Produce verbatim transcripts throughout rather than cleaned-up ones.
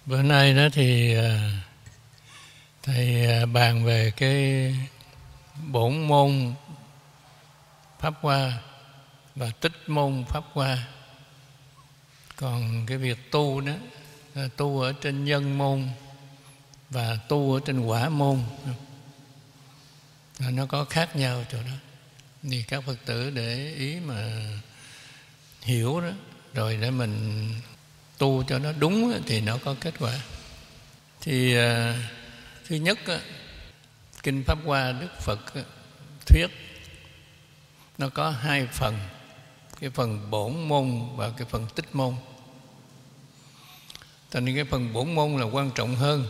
Bữa nay đó thì thầy bàn về cái bổn môn Pháp Hoa và tích môn Pháp Hoa. Còn cái việc tu đó, tu ở trên nhân môn và tu ở trên quả môn, nó có khác nhau chỗ đó. Thì các Phật tử để ý mà hiểu đó, rồi để mình tu cho nó đúng thì nó có kết quả. Thì à, thứ nhất, Kinh Pháp Hoa Đức Phật thuyết nó có hai phần, cái phần bổn môn và cái phần tích môn. Thành nên cái phần bổn môn là quan trọng hơn.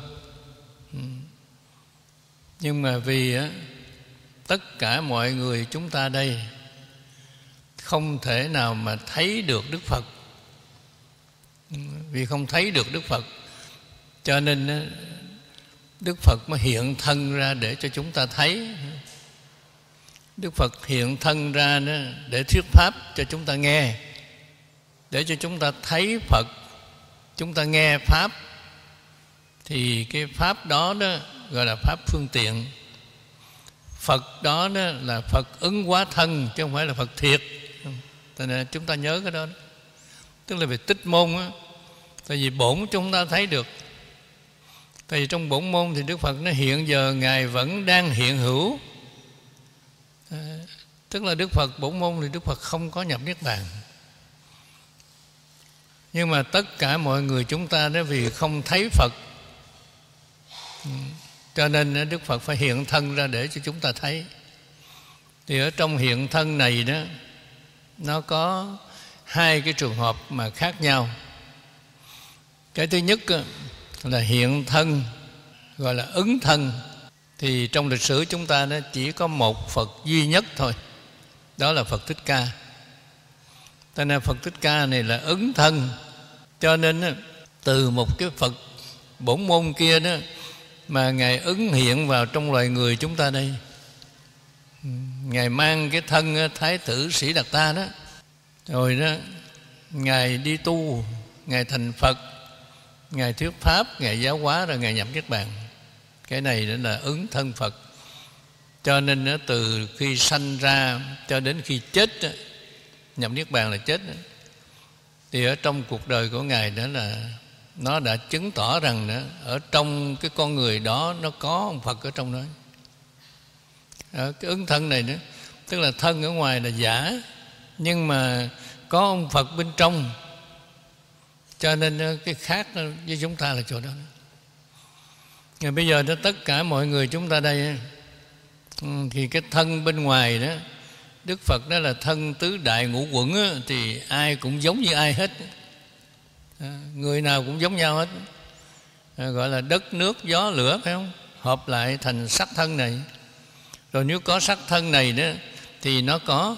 Nhưng mà vì á, tất cả mọi người chúng ta đây không thể nào mà thấy được Đức Phật. Vì không thấy được Đức Phật, cho nên Đức Phật mới hiện thân ra để cho chúng ta thấy. Đức Phật hiện thân ra để thuyết pháp cho chúng ta nghe, để cho chúng ta thấy Phật, chúng ta nghe pháp. Thì cái pháp đó, đó gọi là pháp phương tiện. Phật đó, đó là Phật ứng hóa thân, chứ không phải là Phật thiệt. Cho nên chúng ta nhớ cái đó, đó. Tức là về tích môn á, tại vì bổn chúng ta thấy được. Tại vì trong bổn môn thì Đức Phật nó hiện giờ Ngài vẫn đang hiện hữu. À, tức là Đức Phật bổn môn thì Đức Phật không có nhập Niết Bàn. Nhưng mà tất cả mọi người chúng ta đó vì không thấy Phật, cho nên Đức Phật phải hiện thân ra để cho chúng ta thấy. Thì ở trong hiện thân này đó, nó có hai cái trường hợp mà khác nhau. Cái thứ nhất là hiện thân, gọi là ứng thân. Thì trong lịch sử chúng ta nó chỉ có một Phật duy nhất thôi, đó là Phật Thích Ca. Cho nên Phật Thích Ca này là ứng thân. Cho nên từ một cái Phật bổn môn kia đó mà Ngài ứng hiện vào trong loài người chúng ta đây. Ngài mang cái thân Thái tử Sĩ Đạt Ta đó, rồi đó Ngài đi tu, Ngài thành Phật, Ngài thuyết pháp, Ngài giáo hóa, rồi Ngài nhập Niết Bàn. Cái này đó là ứng thân Phật. Cho nên đó, từ khi sanh ra cho đến khi chết đó, nhập Niết Bàn là chết đó, thì ở trong cuộc đời của Ngài đó là nó đã chứng tỏ rằng đó, ở trong cái con người đó nó có ông Phật ở trong đó. Ở cái ứng thân này đó, tức là thân ở ngoài là giả, nhưng mà có ông Phật bên trong. Cho nên cái khác với chúng ta là chỗ đó. Rồi bây giờ đó, tất cả mọi người chúng ta đây thì cái thân bên ngoài đó, Đức Phật đó là thân tứ đại ngũ quẩn đó, thì ai cũng giống như ai hết. À, người nào cũng giống nhau hết. À, gọi là đất nước gió lửa, phải không? Hợp lại thành sắc thân này. Rồi nếu có sắc thân này đó thì nó có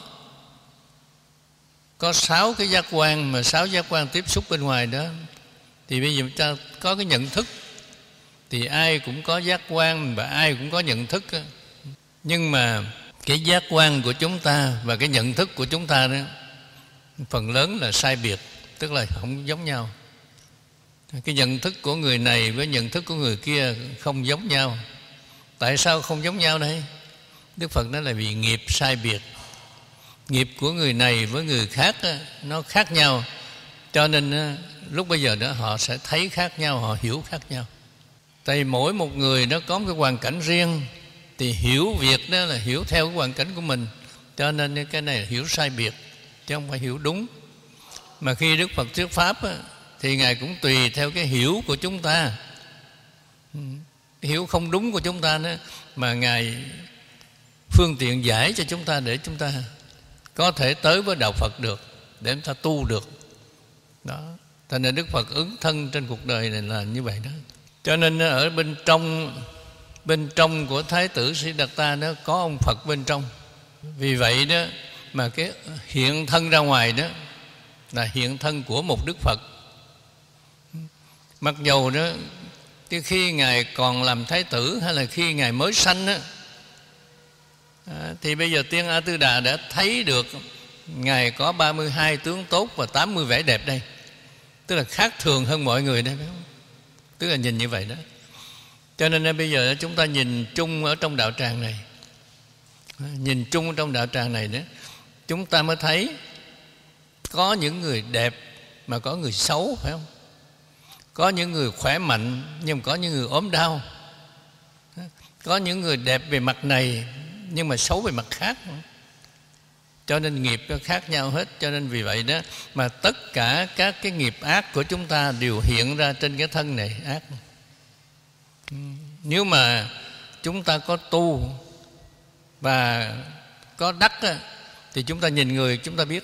có sáu cái giác quan, mà sáu giác quan tiếp xúc bên ngoài đó. Thì bây giờ chúng ta có cái nhận thức, thì ai cũng có giác quan và ai cũng có nhận thức đó. Nhưng mà cái giác quan của chúng ta và cái nhận thức của chúng ta đó, phần lớn là sai biệt, tức là không giống nhau. Cái nhận thức của người này với nhận thức của người kia không giống nhau. Tại sao không giống nhau đây? Đức Phật nói là vì nghiệp sai biệt. Nghiệp của người này với người khác đó, nó khác nhau. Cho nên đó, lúc bây giờ đó họ sẽ thấy khác nhau, họ hiểu khác nhau. Tại vì mỗi một người nó có một cái hoàn cảnh riêng, thì hiểu việc đó là hiểu theo cái hoàn cảnh của mình. Cho nên cái này là hiểu sai biệt, chứ không phải hiểu đúng. Mà khi Đức Phật thuyết pháp á, thì Ngài cũng tùy theo cái hiểu của chúng ta. Cái hiểu không đúng của chúng ta đó, mà Ngài phương tiện giải cho chúng ta để chúng ta có thể tới với đạo Phật được, để chúng ta tu được. Đó. Thành nên Đức Phật ứng thân trên cuộc đời này là như vậy đó. Cho nên ở bên trong bên trong của Thái tử Sĩ Đạt Ta đó có ông Phật bên trong. Vì vậy đó mà cái hiện thân ra ngoài đó là hiện thân của một Đức Phật. Mặc dầu đó cái khi Ngài còn làm Thái tử hay là khi Ngài mới sanh đó, à, thì bây giờ Tiên A Tư Đà đã thấy được Ngài có ba mươi hai tướng tốt và tám mươi vẻ đẹp đây. Tức là khác thường hơn mọi người đây, phải không? Tức là nhìn như vậy đó. Cho nên bây giờ chúng ta nhìn chung ở trong đạo tràng này, nhìn chung trong đạo tràng này đó, chúng ta mới thấy có những người đẹp mà có người xấu, phải không? Có những người khỏe mạnh nhưng mà có những người ốm đau. Có những người đẹp về mặt này nhưng mà xấu về mặt khác. Cho nên nghiệp nó khác nhau hết. Cho nên vì vậy đó mà tất cả các cái nghiệp ác của chúng ta đều hiện ra trên cái thân này ác. Nếu mà chúng ta có tu và có đắc á, thì chúng ta nhìn người chúng ta biết.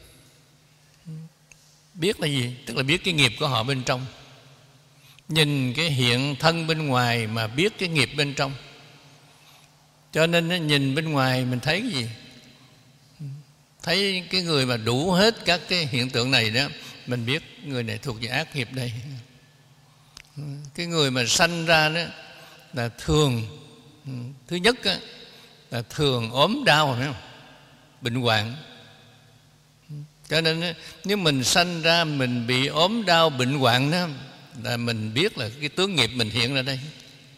Biết là gì? Tức là biết cái nghiệp của họ bên trong. Nhìn cái hiện thân bên ngoài mà biết cái nghiệp bên trong. Cho nên nhìn bên ngoài mình thấy cái gì? Thấy cái người mà đủ hết các cái hiện tượng này đó, mình biết người này thuộc về ác nghiệp đây. Cái người mà sanh ra đó là thường, thứ nhất đó, là thường ốm đau, phải không? Bệnh hoạn. Cho nên nếu mình sanh ra mình bị ốm đau bệnh hoạn đó, là mình biết là cái tướng nghiệp mình hiện ra đây.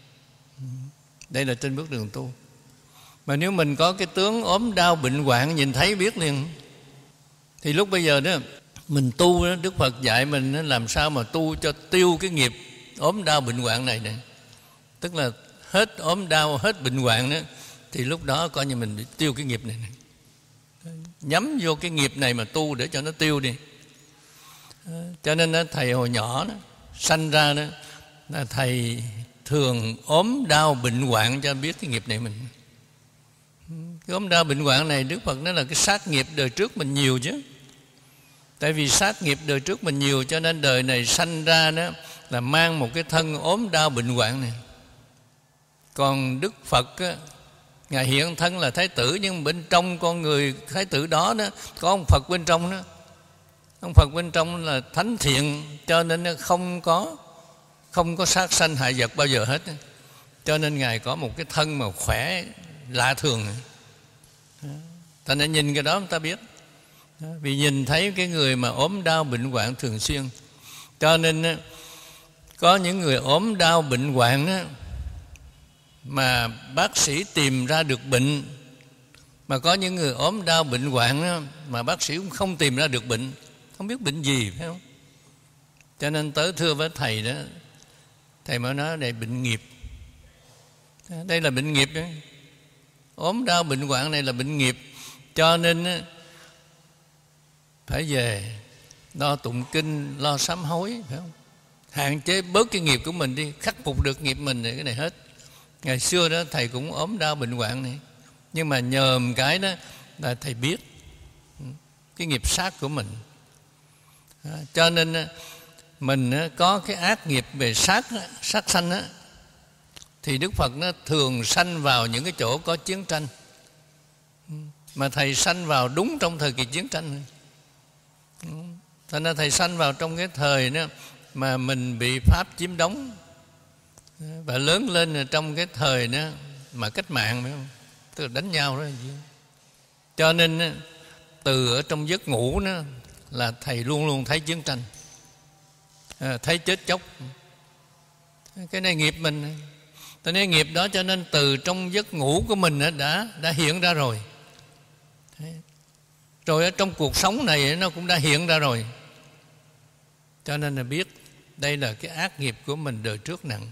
Đây là trên bước đường tu. Mà nếu mình có cái tướng ốm đau bệnh hoạn nhìn thấy biết liền, thì lúc bây giờ đó mình tu đó, Đức Phật dạy mình làm sao mà tu cho tiêu cái nghiệp ốm đau bệnh hoạn này này. Tức là hết ốm đau, hết bệnh hoạn đó, thì lúc đó coi như mình tiêu cái nghiệp này, này. Nhắm vô cái nghiệp này mà tu để cho nó tiêu đi. Cho nên đó, thầy hồi nhỏ đó, sanh ra đó là thầy thường ốm đau bệnh hoạn cho biết cái nghiệp này mình. Cái ốm đau bệnh hoạn này Đức Phật nói là cái sát nghiệp đời trước mình nhiều chứ. Tại vì sát nghiệp đời trước mình nhiều cho nên đời này sanh ra đó là mang một cái thân ốm đau bệnh hoạn này. Còn Đức Phật á, Ngài hiện thân là Thái tử, nhưng bên trong con người Thái tử đó, đó có ông Phật bên trong đó. Ông Phật bên trong là thánh thiện, cho nên không có không có sát sanh hại vật bao giờ hết. Cho nên Ngài có một cái thân mà khỏe lạ thường. Ta nên nhìn cái đó chúng ta biết. Vì nhìn thấy cái người mà ốm đau bệnh hoạn thường xuyên. Cho nên có những người ốm đau bệnh hoạn đó, mà bác sĩ tìm ra được bệnh. Mà có những người ốm đau bệnh hoạn đó, mà bác sĩ cũng không tìm ra được bệnh. Không biết bệnh gì, phải không? Cho nên tới thưa với thầy đó, thầy mới nói đây bệnh nghiệp. Đây là bệnh nghiệp đó. Ốm đau bệnh hoạn này là bệnh nghiệp. Cho nên phải về lo tụng kinh, lo sám hối, phải không? Hạn chế bớt cái nghiệp của mình đi, khắc phục được nghiệp mình này, cái này hết. Ngày xưa đó thầy cũng ốm đau bệnh hoạn này, nhưng mà nhờ một cái đó là thầy biết cái nghiệp sát của mình. À, cho nên mình có cái ác nghiệp về sát sát sanh á, thì Đức Phật nó thường sanh vào những cái chỗ có chiến tranh. Mà thầy sanh vào đúng trong thời kỳ chiến tranh. Thành ra thầy sanh vào trong cái thời đó mà mình bị Pháp chiếm đóng, và lớn lên trong cái thời đó mà cách mạng, phải không? Tức là đánh nhau đó. Cho nên từ ở trong giấc ngủ đó là thầy luôn luôn thấy chiến tranh, thấy chết chóc. Cái này nghiệp mình. Tại nên nghiệp đó cho nên từ trong giấc ngủ của mình đã, đã hiện ra rồi. Rồi ở trong cuộc sống này nó cũng đã hiện ra rồi. Cho nên là biết đây là cái ác nghiệp của mình đời trước nặng.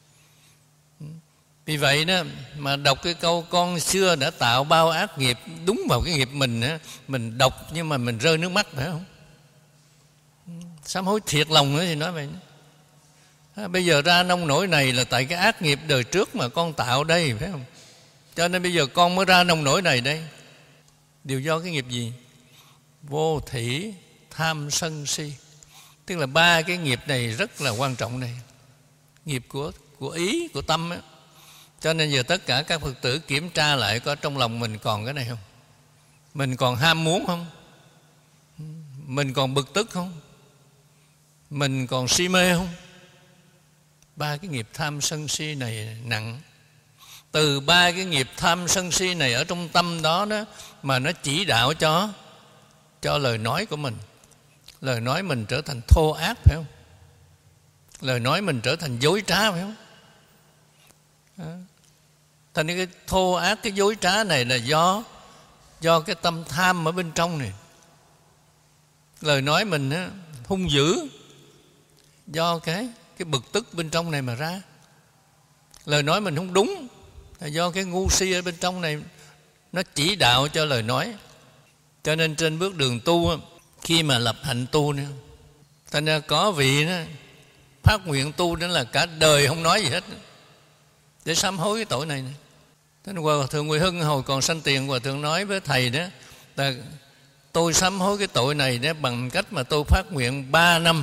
Vì vậy đó mà đọc cái câu con xưa đã tạo bao ác nghiệp, đúng vào cái nghiệp mình đó, mình đọc nhưng mà mình rơi nước mắt, phải không? Sám hối thiệt lòng nữa thì nói vậy. À, bây giờ ra nông nổi này là tại cái ác nghiệp đời trước mà con tạo đây, phải không? Cho nên bây giờ con mới ra nông nổi này đây. Đều do cái nghiệp gì? Vô thỉ, tham, sân, si. Tức là ba cái nghiệp này rất là quan trọng này. Nghiệp của, của ý, của tâm á. Cho nên giờ tất cả các Phật tử kiểm tra lại có trong lòng mình còn cái này không? Mình còn ham muốn không? Mình còn bực tức không? Mình còn si mê không? Ba cái nghiệp tham sân si này nặng. Từ ba cái nghiệp tham sân si này ở trong tâm đó, đó mà nó chỉ đạo cho cho lời nói của mình. Lời nói mình trở thành thô ác, phải không? lời nói mình trở thành dối trá, phải không? À. Thành cái thô ác, cái dối trá này là do do cái tâm tham ở bên trong này. Lời nói mình á, hung dữ do cái cái bực tức bên trong này mà ra. Lời nói mình không đúng là do cái ngu si ở bên trong này nó chỉ đạo cho lời nói. Cho nên trên bước đường tu, khi mà lập hạnh tu nữa, thành ra có vị đó phát nguyện tu đó là cả đời không nói gì hết, để sám hối cái tội này. Thế nên Hòa Thượng Huệ Hưng hồi còn sanh tiền, Hòa Thượng nói với thầy đó là tôi sám hối cái tội này đó bằng cách mà tôi phát nguyện ba năm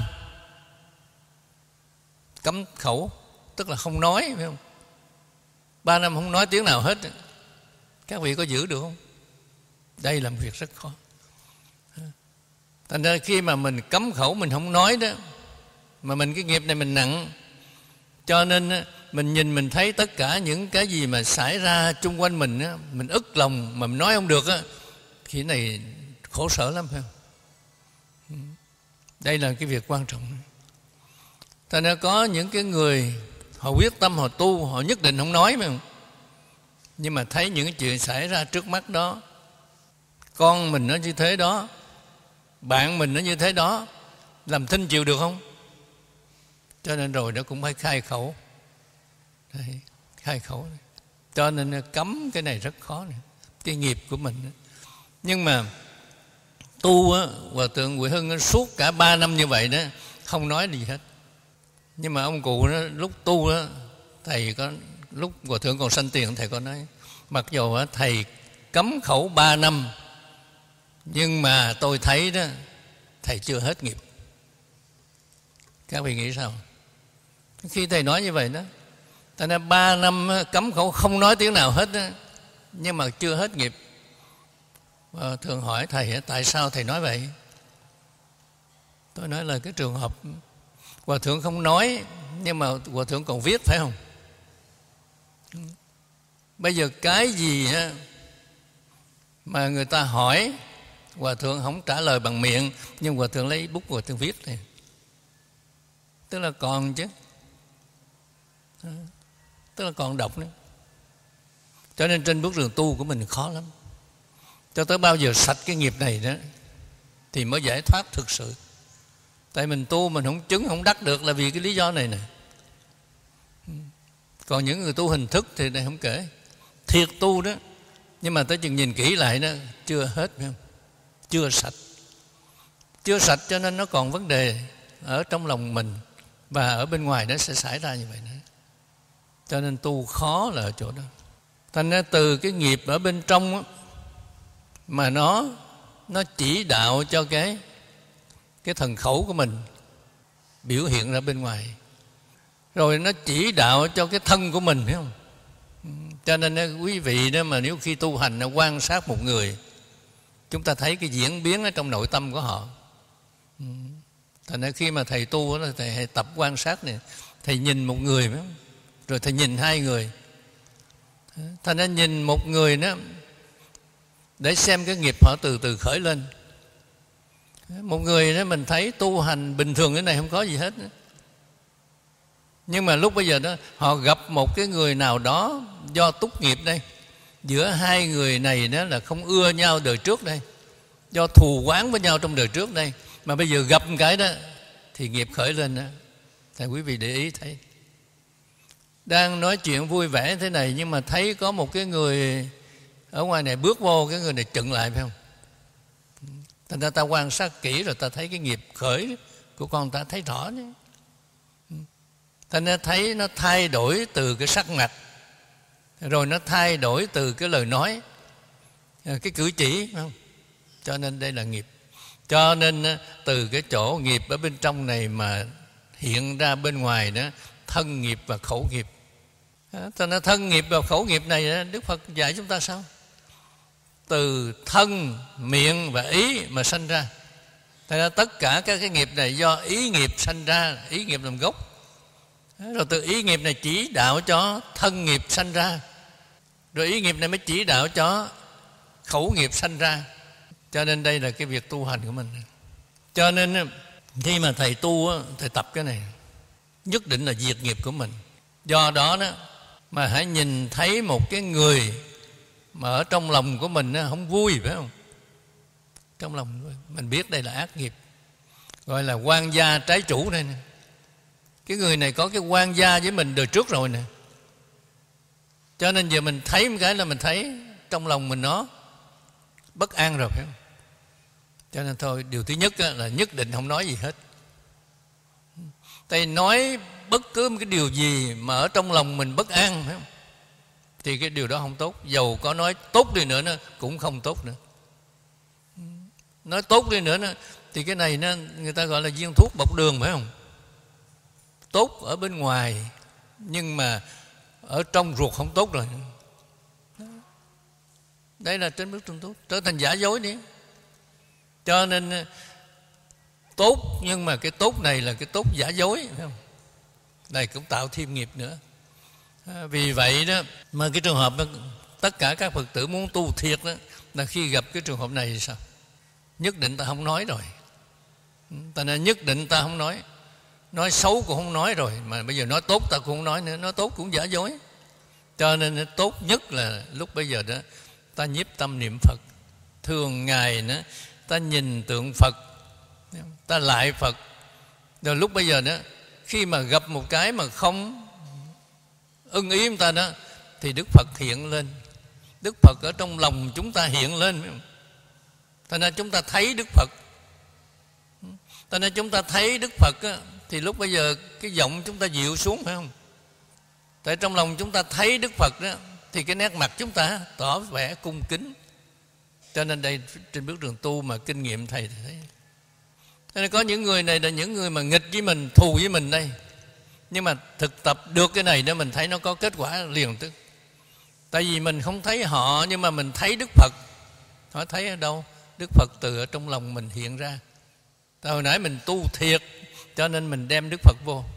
cấm khẩu, tức là không nói, phải không? Ba năm không nói tiếng nào hết. Các vị có giữ được không? Đây là một việc rất khó. Thành ra khi mà mình cấm khẩu, mình không nói đó, mà mình cái nghiệp này mình nặng, cho nên mình nhìn mình thấy tất cả những cái gì mà xảy ra chung quanh mình á, mình ức lòng mà mình nói không được á, thì cái này khổ sở lắm, phải không? Đây là cái việc quan trọng. Thành ra có những cái người họ quyết tâm họ tu, họ nhất định không nói, phải không? Nhưng mà thấy những cái chuyện xảy ra trước mắt đó, con mình nó như thế đó, bạn mình nó như thế đó, làm thinh chịu được không? Cho nên rồi nó cũng phải khai khẩu. Đấy, khai khẩu. Cho nên cấm cái này rất khó này, cái nghiệp của mình. Nhưng mà tu á, Hòa Thượng Huệ Hưng suốt cả ba năm như vậy đó, không nói gì hết. Nhưng mà ông cụ đó, lúc tu đó, thầy có lúc Hòa Thượng còn sanh tiền, thầy có nói mặc dù đó, thầy cấm khẩu ba năm, nhưng mà tôi thấy đó thầy chưa hết nghiệp. Các vị nghĩ sao? Khi thầy nói như vậy đó, thành ra ba năm cấm khẩu không nói tiếng nào hết đó, nhưng mà chưa hết nghiệp. Và thường hỏi thầy tại sao thầy nói vậy? Tôi nói là cái trường hợp Hòa Thượng không nói, nhưng mà Hòa Thượng còn viết, phải không? Bây giờ cái gì mà người ta hỏi, Hòa Thượng không trả lời bằng miệng, nhưng Hòa Thượng lấy bút Hòa Thượng viết này. Tức là còn chứ, tức là còn đọc nữa. Cho nên trên bước đường tu của mình khó lắm. Cho tới bao giờ sạch cái nghiệp này đó thì mới giải thoát thực sự. Tại mình tu mình không chứng, không đắc được là vì cái lý do này nè. Còn những người tu hình thức thì này không kể, thiệt tu đó, nhưng mà tới chừng nhìn kỹ lại đó, chưa hết, phải không? Chưa sạch. Chưa sạch cho nên nó còn vấn đề ở trong lòng mình, và ở bên ngoài nó sẽ xảy ra như vậy nữa. Cho nên tu khó là ở chỗ đó. Thành ra từ cái nghiệp ở bên trong đó, mà nó nó chỉ đạo cho cái cái thần khẩu của mình biểu hiện ra bên ngoài, rồi nó chỉ đạo cho cái thân của mình, phải không? Cho nên quý vị đó mà nếu khi tu hành quan sát một người, chúng ta thấy cái diễn biến ở trong nội tâm của họ. Thành ra khi mà thầy tu đó, thầy tập quan sát này, thầy nhìn một người, phải không? Rồi thầy nhìn hai người. Thành ra nhìn một người đó để xem cái nghiệp họ từ từ khởi lên. Một người đó mình thấy tu hành bình thường, cái này không có gì hết. Nhưng mà lúc bây giờ đó họ gặp một cái người nào đó do túc nghiệp đây, giữa hai người này đó là không ưa nhau đời trước đây, do thù oán với nhau trong đời trước đây, mà bây giờ gặp một cái đó thì nghiệp khởi lên đó. Thì quý vị để ý thấy, đang nói chuyện vui vẻ thế này, nhưng mà thấy có một cái người ở ngoài này bước vô, cái người này chựng lại, phải không? Thành ra ta quan sát kỹ rồi ta thấy cái nghiệp khởi của con ta thấy rõ nhé. Thành ra thấy nó thay đổi từ cái sắc mặt, rồi nó thay đổi từ cái lời nói, cái cử chỉ, phải không? Cho nên đây là nghiệp. Cho nên từ cái chỗ nghiệp ở bên trong này mà hiện ra bên ngoài đó, thân nghiệp và khẩu nghiệp. Cho nên thân nghiệp và khẩu nghiệp này Đức Phật dạy chúng ta sao? Từ thân, miệng và ý mà sanh ra. Thật ra tất cả các cái nghiệp này do ý nghiệp sanh ra, ý nghiệp làm gốc. Rồi từ ý nghiệp này chỉ đạo cho thân nghiệp sanh ra, rồi ý nghiệp này mới chỉ đạo cho khẩu nghiệp sanh ra. Cho nên đây là cái việc tu hành của mình. Cho nên khi mà thầy tu, thầy tập cái này. nhất định là diệt nghiệp của mình. Do đó đó mà hãy nhìn thấy một cái người mà ở trong lòng của mình nó không vui, phải không? Trong lòng mình biết đây là ác nghiệp, gọi là quan gia trái chủ đây nè. Cái người này có cái quan gia với mình đời trước rồi nè, cho nên giờ mình thấy một cái là mình thấy trong lòng mình nó bất an rồi, phải không? Cho nên thôi, điều thứ nhất là nhất định không nói gì hết. Tại nói bất cứ một cái điều gì mà ở trong lòng mình bất an, phải không? Thì cái điều đó không tốt. Dầu có nói tốt đi nữa nó cũng không tốt nữa. Nói tốt đi nữa nó, thì cái này nó, người ta gọi là viên thuốc bọc đường, phải không? Tốt ở bên ngoài nhưng mà ở trong ruột không tốt rồi. Đây là trên bước trung tốt, trở thành giả dối đi. Cho nên tốt, nhưng mà cái tốt này là cái tốt giả dối, phải không? Này cũng tạo thêm nghiệp nữa. Vì vậy đó mà cái trường hợp đó, tất cả các Phật tử muốn tu thiệt đó, là khi gặp cái trường hợp này thì sao? Nhất định ta không nói rồi. Ta nên nhất định ta không nói. Nói xấu cũng không nói rồi, mà bây giờ nói tốt ta cũng không nói nữa. Nói tốt cũng giả dối. Cho nên tốt nhất là lúc bây giờ đó ta nhiếp tâm niệm Phật. Thường ngày đó ta nhìn tượng Phật, ta lại Phật. Rồi lúc bây giờ đó, khi mà gặp một cái mà không ưng ý chúng ta đó, thì Đức Phật hiện lên. Đức Phật ở trong lòng chúng ta hiện lên. Thành ra chúng ta thấy Đức Phật. Thành ra chúng ta thấy Đức Phật á, thì lúc bây giờ cái giọng chúng ta dịu xuống, phải không? Tại trong lòng chúng ta thấy Đức Phật đó, thì cái nét mặt chúng ta tỏ vẻ cung kính. Cho nên đây trên bước đường tu mà kinh nghiệm thầy thấy. Cho nên có những người này là những người mà nghịch với mình, thù với mình đây. Nhưng mà thực tập được cái này đó, mình thấy nó có kết quả liền tức. Tại vì mình không thấy họ, nhưng mà mình thấy Đức Phật. Họ thấy ở đâu? Đức Phật từ ở trong lòng mình hiện ra. Tại hồi nãy mình tu thiệt, cho nên mình đem Đức Phật vô,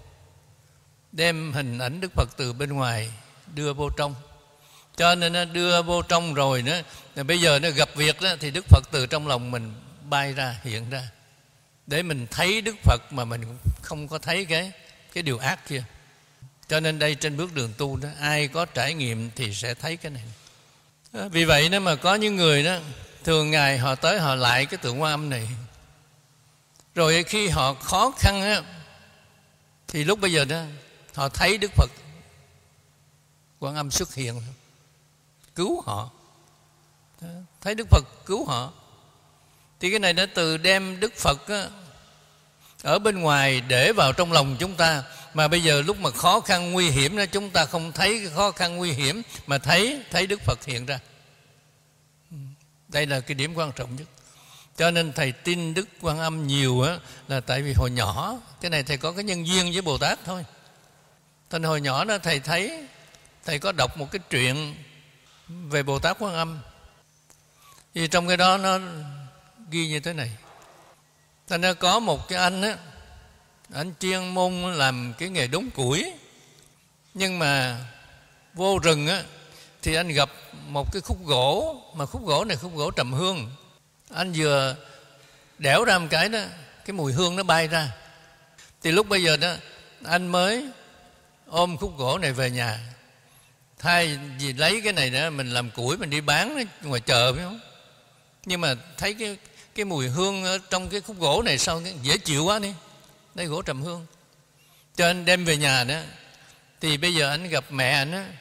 đem hình ảnh Đức Phật từ bên ngoài đưa vô trong. Cho nên nó đưa vô trong rồi nữa, rồi bây giờ nó gặp việc đó, thì Đức Phật từ trong lòng mình bay ra, hiện ra, để mình thấy Đức Phật mà mình không có thấy cái cái điều ác kia. Cho nên đây trên bước đường tu đó, ai có trải nghiệm thì sẽ thấy cái này. Vì vậy nếu mà có những người đó thường ngày họ tới họ lại cái tượng Quan Âm này, rồi khi họ khó khăn á, thì lúc bây giờ đó họ thấy Đức Phật Quan Âm xuất hiện cứu họ, thấy Đức Phật cứu họ. Thì cái này nó từ đem Đức Phật á, ở bên ngoài để vào trong lòng chúng ta. Mà bây giờ lúc mà khó khăn nguy hiểm đó, chúng ta không thấy cái khó khăn nguy hiểm, mà thấy thấy Đức Phật hiện ra. Đây là cái điểm quan trọng nhất. Cho nên thầy tin Đức Quan Âm nhiều á, là tại vì hồi nhỏ, cái này thầy có cái nhân duyên với Bồ Tát thôi. Thành hồi nhỏ đó thầy thấy, thầy có đọc một cái truyện về Bồ Tát Quan Âm. Thì trong cái đó nó ghi như thế này. Thành ra có một cái anh á, anh chuyên môn làm cái nghề đốn củi. Nhưng mà vô rừng á, thì anh gặp một cái khúc gỗ, mà khúc gỗ này khúc gỗ trầm hương. Anh vừa đẽo ra một cái đó, cái mùi hương nó bay ra. Thì lúc bây giờ đó anh mới ôm khúc gỗ này về nhà. Thay vì lấy cái này đó mình làm củi mình đi bán ngoài chợ, phải không? Nhưng mà thấy cái cái mùi hương ở trong cái khúc gỗ này sao dễ chịu quá đi. Đây gỗ trầm hương. Cho anh đem về nhà đó. Thì bây giờ anh gặp mẹ anh á.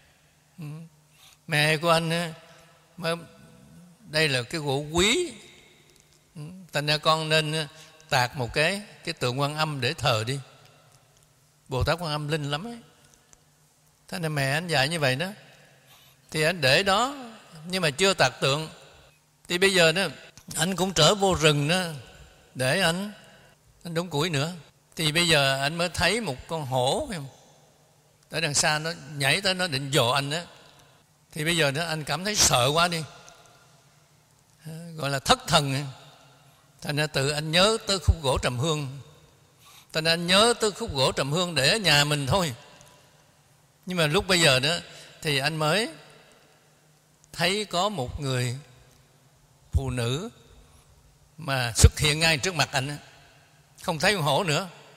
Mẹ của anh á, đây là cái gỗ quý, thành ra con nên tạc một cái cái tượng Quan Âm để thờ đi. Bồ Tát Quan Âm linh lắm ấy. Thế nên mẹ anh dạy như vậy đó. Thì anh để đó, nhưng mà chưa tạc tượng. Thì bây giờ đó anh cũng trở vô rừng đó, để anh anh đốn củi nữa. Thì bây giờ anh mới thấy một con hổ, phải không? Ở đằng xa nó nhảy tới, nó định dồ anh đó. Thì bây giờ đó anh cảm thấy sợ quá đi, gọi là thất thần. Thành ra tự anh nhớ tới khúc gỗ trầm hương. Thành ra anh nhớ tới khúc gỗ trầm hương để ở nhà mình thôi. Nhưng mà lúc bây giờ đó thì anh mới thấy có một người phụ nữ mà xuất hiện ngay trước mặt anh. Không thấy con hổ nữa,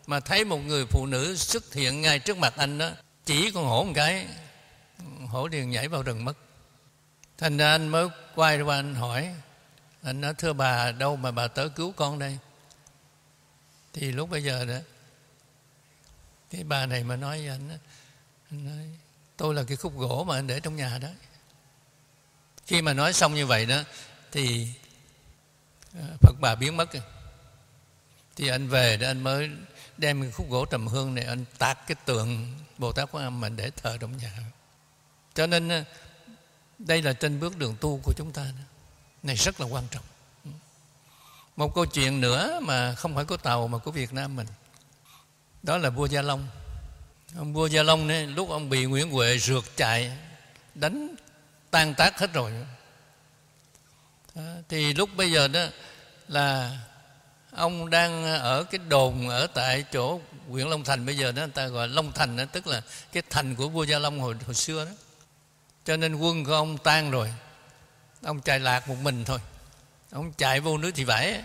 mà thấy một người phụ nữ xuất hiện ngay trước mặt anh đó, chỉ con hổ một cái, hổ liền nhảy vào rừng mất. Thành ra anh mới quay qua anh hỏi, anh nói thưa bà, đâu mà bà tới cứu con đây? Thì lúc bây giờ đó, cái bà này mà nói với anh, anh nói, tôi là cái khúc gỗ mà anh để trong nhà đó. Khi mà nói xong như vậy đó thì Phật bà biến mất. Thì anh về đó anh mới đem cái khúc gỗ trầm hương này anh tạc cái tượng Bồ Tát Quan Âm mình để thờ trong nhà. Cho nên đây là trên bước đường tu của chúng ta đó. Này rất là quan trọng. Một câu chuyện nữa mà không phải của Tàu mà của Việt Nam mình, đó là vua Gia Long. Ông vua Gia Long này, lúc ông bị Nguyễn Huệ rượt chạy đánh tan tác hết rồi đó, thì lúc bây giờ đó là ông đang ở cái đồn ở tại chỗ huyện Long Thành, bây giờ đó người ta gọi Long Thành đó, tức là cái thành của vua Gia Long hồi, hồi xưa đó. Cho nên quân của ông tan rồi, ông chạy lạc một mình thôi. Ông chạy vô nước Thị Vải,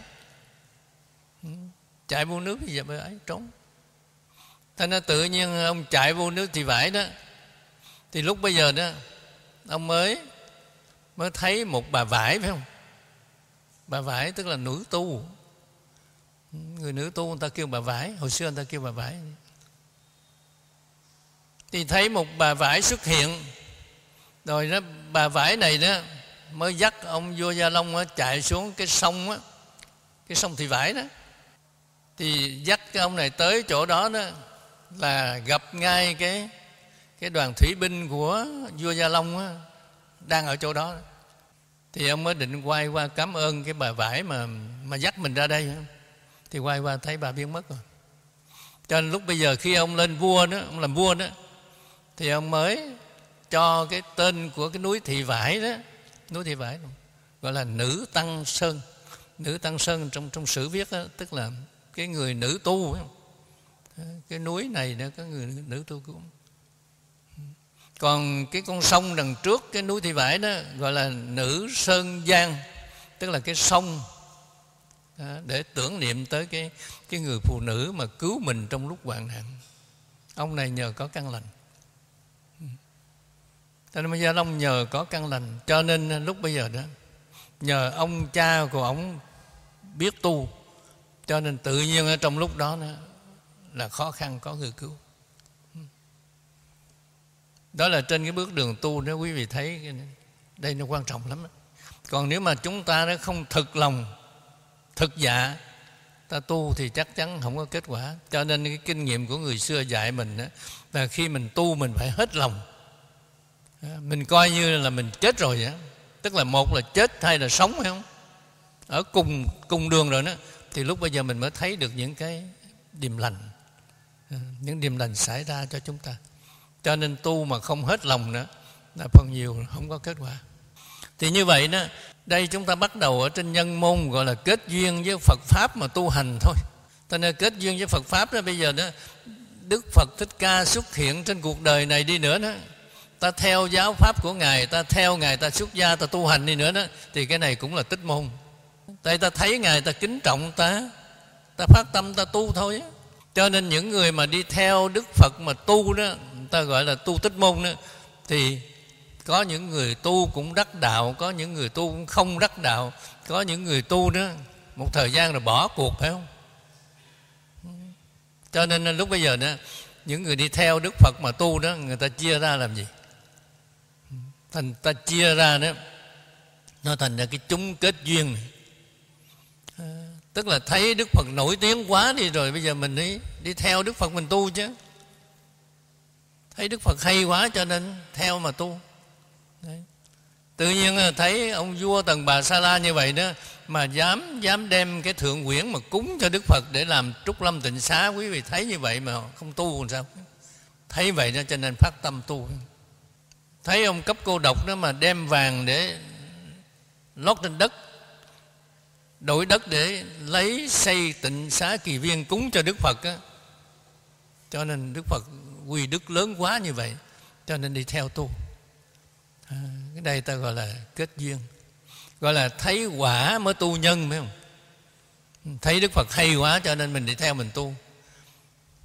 chạy vô nước thì giờ ấy trốn. Thế nên tự nhiên ông chạy vô nước Thị Vải đó, thì lúc bây giờ đó ông mới mới thấy một bà vải, phải không? Bà vải tức là nữ tu, người nữ tu người ta kêu bà vải, hồi xưa người ta kêu bà vải. Thì thấy một bà vải xuất hiện, rồi đó bà vải này đó mới dắt ông vua Gia Long đó, chạy xuống cái sông đó, cái sông Thị Vải đó. Thì dắt cái ông này tới chỗ đó đó là gặp ngay cái cái đoàn thủy binh của vua Gia Long đó, đang ở chỗ đó. Thì ông mới định quay qua cảm ơn cái bà vải mà mà dắt mình ra đây, thì quay qua thấy bà biến mất rồi. Cho nên lúc bây giờ khi ông lên vua đó, ông làm vua đó, thì ông mới cho cái tên của cái núi Thị Vải đó, núi Thị Vải gọi là Nữ Tăng Sơn. Nữ Tăng Sơn trong trong sử viết đó, tức là cái người nữ tu. Cái núi này đó có người nữ tu cũng. Còn cái con sông đằng trước cái núi Thị Vải đó gọi là Nữ Sơn Giang, tức là cái sông đó, để tưởng niệm tới cái cái người phụ nữ mà cứu mình trong lúc hoạn nạn. Ông này nhờ có căn lành, cho nên Gia Long nhờ có căn lành, cho nên lúc bây giờ đó nhờ ông cha của ông biết tu, cho nên tự nhiên ở trong lúc đó, đó là khó khăn có người cứu. Đó là trên cái bước đường tu đó, quý vị thấy đây nó quan trọng lắm đó. Còn nếu mà chúng ta nó không thực lòng, thực dạ ta tu thì chắc chắn không có kết quả. Cho nên cái kinh nghiệm của người xưa dạy mình đó, là khi mình tu mình phải hết lòng. Mình coi như là mình chết rồi vậy. Tức là một là chết hay là sống, phải không? Ở cùng cùng đường rồi đó, thì lúc bây giờ mình mới thấy được những cái điềm lành, những điềm lành xảy ra cho chúng ta. Cho nên tu mà không hết lòng nữa là phần nhiều không có kết quả. Thì như vậy đó, đây chúng ta bắt đầu ở trên nhân môn gọi là kết duyên với Phật Pháp mà tu hành thôi. Cho nên kết duyên với Phật Pháp đó, bây giờ đó Đức Phật Thích Ca xuất hiện trên cuộc đời này đi nữa đó, ta theo giáo pháp của Ngài, ta theo Ngài, ta xuất gia, ta tu hành đi nữa đó, thì cái này cũng là tích môn. Tại ta thấy Ngài, ta kính trọng, ta ta phát tâm, ta tu thôi á. Cho nên những người mà đi theo Đức Phật mà tu đó, người ta gọi là tu tích môn đó, thì có những người tu cũng đắc đạo, có những người tu cũng không đắc đạo, có những người tu đó một thời gian rồi bỏ cuộc, phải không? Cho nên lúc bây giờ đó, những người đi theo Đức Phật mà tu đó, người ta chia ra làm gì? Thành ta chia ra đó, nó thành ra cái chúng kết duyên này. À, tức là thấy Đức Phật nổi tiếng quá đi rồi, bây giờ mình đi đi theo Đức Phật mình tu chứ. Thấy Đức Phật hay quá cho nên theo mà tu. Đấy. Tự nhiên thấy ông vua Tần Bà Sa La như vậy đó, mà dám dám đem cái thượng quyển mà cúng cho Đức Phật để làm Trúc Lâm Tịnh Xá. Quý vị thấy như vậy mà không tu làm sao? Thấy vậy đó cho nên phát tâm tu. Thấy ông cấp cô độc đó mà đem vàng để lót trên đất, đổi đất để lấy xây Tịnh Xá Kỳ Viên cúng cho Đức Phật á. Cho nên Đức Phật quy đức lớn quá như vậy, cho nên đi theo tu. À, cái đây ta gọi là kết duyên, gọi là thấy quả mới tu nhân, phải không? Thấy Đức Phật hay quá cho nên mình đi theo mình tu.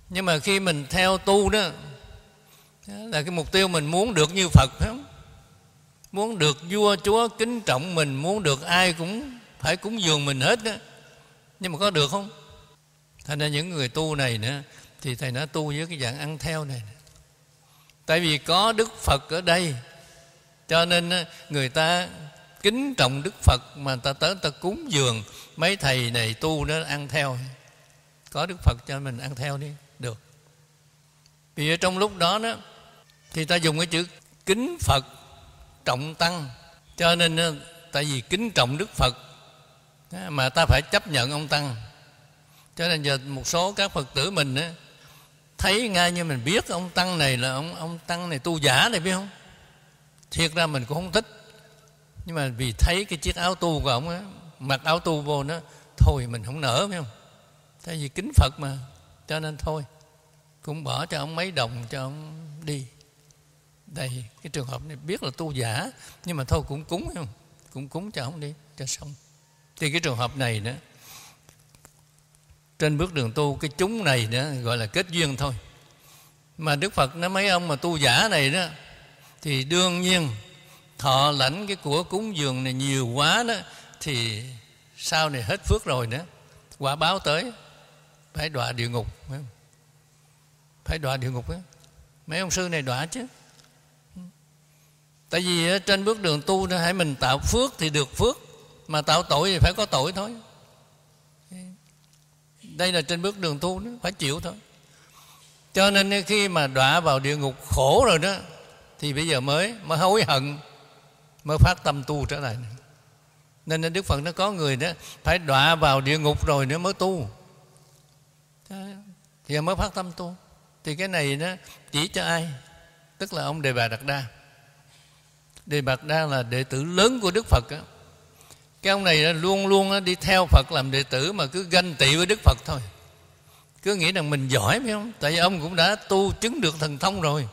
Nhưng mà khi mình theo tu đó, là cái mục tiêu mình muốn được như Phật, phải không? Muốn được vua chúa kính trọng mình, muốn được ai cũng phải cúng dường mình hết đó. Nhưng mà có được không? Thành ra những người tu này nữa thì thầy nói tu với cái dạng ăn theo này. Tại vì có Đức Phật ở đây, cho nên người ta kính trọng Đức Phật, mà người ta tới người ta cúng dường. Mấy thầy này tu nó ăn theo, có Đức Phật cho mình ăn theo đi, được. Vì ở trong lúc đó đó thì ta dùng cái chữ kính Phật trọng Tăng, cho nên tại vì kính trọng Đức Phật mà ta phải chấp nhận ông Tăng. Cho nên giờ một số các Phật tử mình á, thấy ngay như mình biết ông Tăng này là ông ông Tăng này tu giả này, biết không? Thiệt ra mình cũng không thích, nhưng mà vì thấy cái chiếc áo tu của ông á, mặc áo tu vô nó, thôi mình không nỡ, biết không? Tại vì kính Phật mà, cho nên thôi cũng bỏ cho ông mấy đồng cho ông đi. Đây cái trường hợp này biết là tu giả, nhưng mà thôi cũng cúng, không? Cũng cúng cho ông đi cho xong. Thì cái trường hợp này nữa, trên bước đường tu, cái chúng này nữa gọi là kết duyên thôi. Mà Đức Phật nói mấy ông mà tu giả này đó thì đương nhiên thọ lãnh cái của cúng dường này nhiều quá đó, thì sau này hết phước rồi nữa, quả báo tới phải đọa địa ngục, phải không? Phải đọa địa ngục á. Mấy ông sư này đọa chứ. Tại vì trên bước đường tu đó, hãy mình tạo phước thì được phước, mà tạo tội thì phải có tội thôi. Đây là trên bước đường tu đó, phải chịu thôi. Cho nên khi mà đọa vào địa ngục khổ rồi đó, thì bây giờ mới mới hối hận, mới phát tâm tu trở lại. Nên Đức Phật nó có người đó phải đọa vào địa ngục rồi nữa mới tu, thì mới phát tâm tu. Thì cái này nó chỉ cho ai? Tức là ông Đề Bà Đạt Đa. Đề Bà Đạt Đa là đệ tử lớn của Đức Phật đó. Cái ông này luôn luôn đi theo Phật làm đệ tử, mà cứ ganh tị với Đức Phật thôi, cứ nghĩ rằng mình giỏi, phải không? Tại vì ông cũng đã tu chứng được thần thông rồi,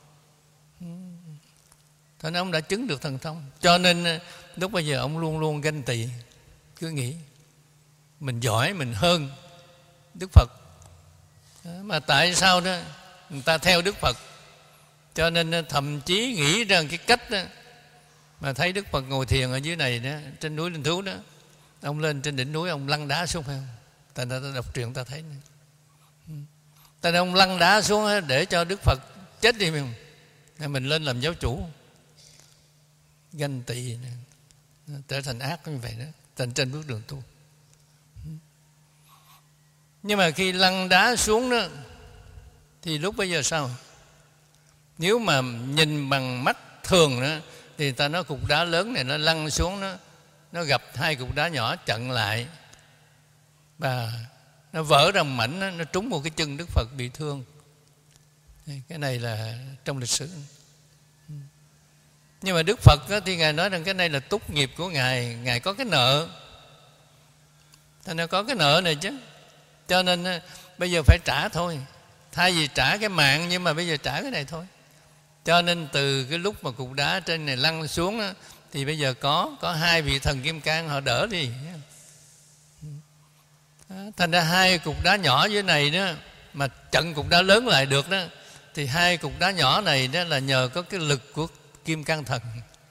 thế nên ông đã chứng được thần thông. Cho nên lúc bây giờ ông luôn luôn ganh tị, cứ nghĩ mình giỏi, mình hơn Đức Phật. Mà tại sao đó người ta theo Đức Phật, cho nên thậm chí nghĩ rằng cái cách đó, mà thấy Đức Phật ngồi thiền ở dưới này đó, trên núi Linh Thú đó, ông lên trên đỉnh núi ông lăn đá xuống, phải không? Tại ta đọc truyện ta thấy này. Tại ông lăn đá xuống để cho Đức Phật chết đi, phải không? Nên mình lên làm giáo chủ, ganh tị này, trở thành ác như vậy đó, trên trên bước đường tu. Nhưng mà khi lăn đá xuống đó, thì lúc bây giờ sao? Nếu mà nhìn bằng mắt thường đó, thì ta nói cục đá lớn này nó lăn xuống, nó nó gặp hai cục đá nhỏ chặn lại, và nó vỡ ra một mảnh, nó, nó trúng một cái chân Đức Phật bị thương. Cái này là trong lịch sử. Nhưng mà Đức Phật đó, thì Ngài nói rằng cái này là túc nghiệp của Ngài, Ngài có cái nợ, ta nói có cái nợ này chứ, cho nên bây giờ phải trả thôi. Thay vì trả cái mạng, nhưng mà bây giờ trả cái này thôi. Cho nên từ cái lúc mà cục đá trên này lăn xuống đó, thì bây giờ có có hai vị thần kim cang họ đỡ đi. Thành ra hai cục đá nhỏ dưới này đó mà chặn cục đá lớn lại được đó, thì hai cục đá nhỏ này đó là nhờ có cái lực của kim cang thần.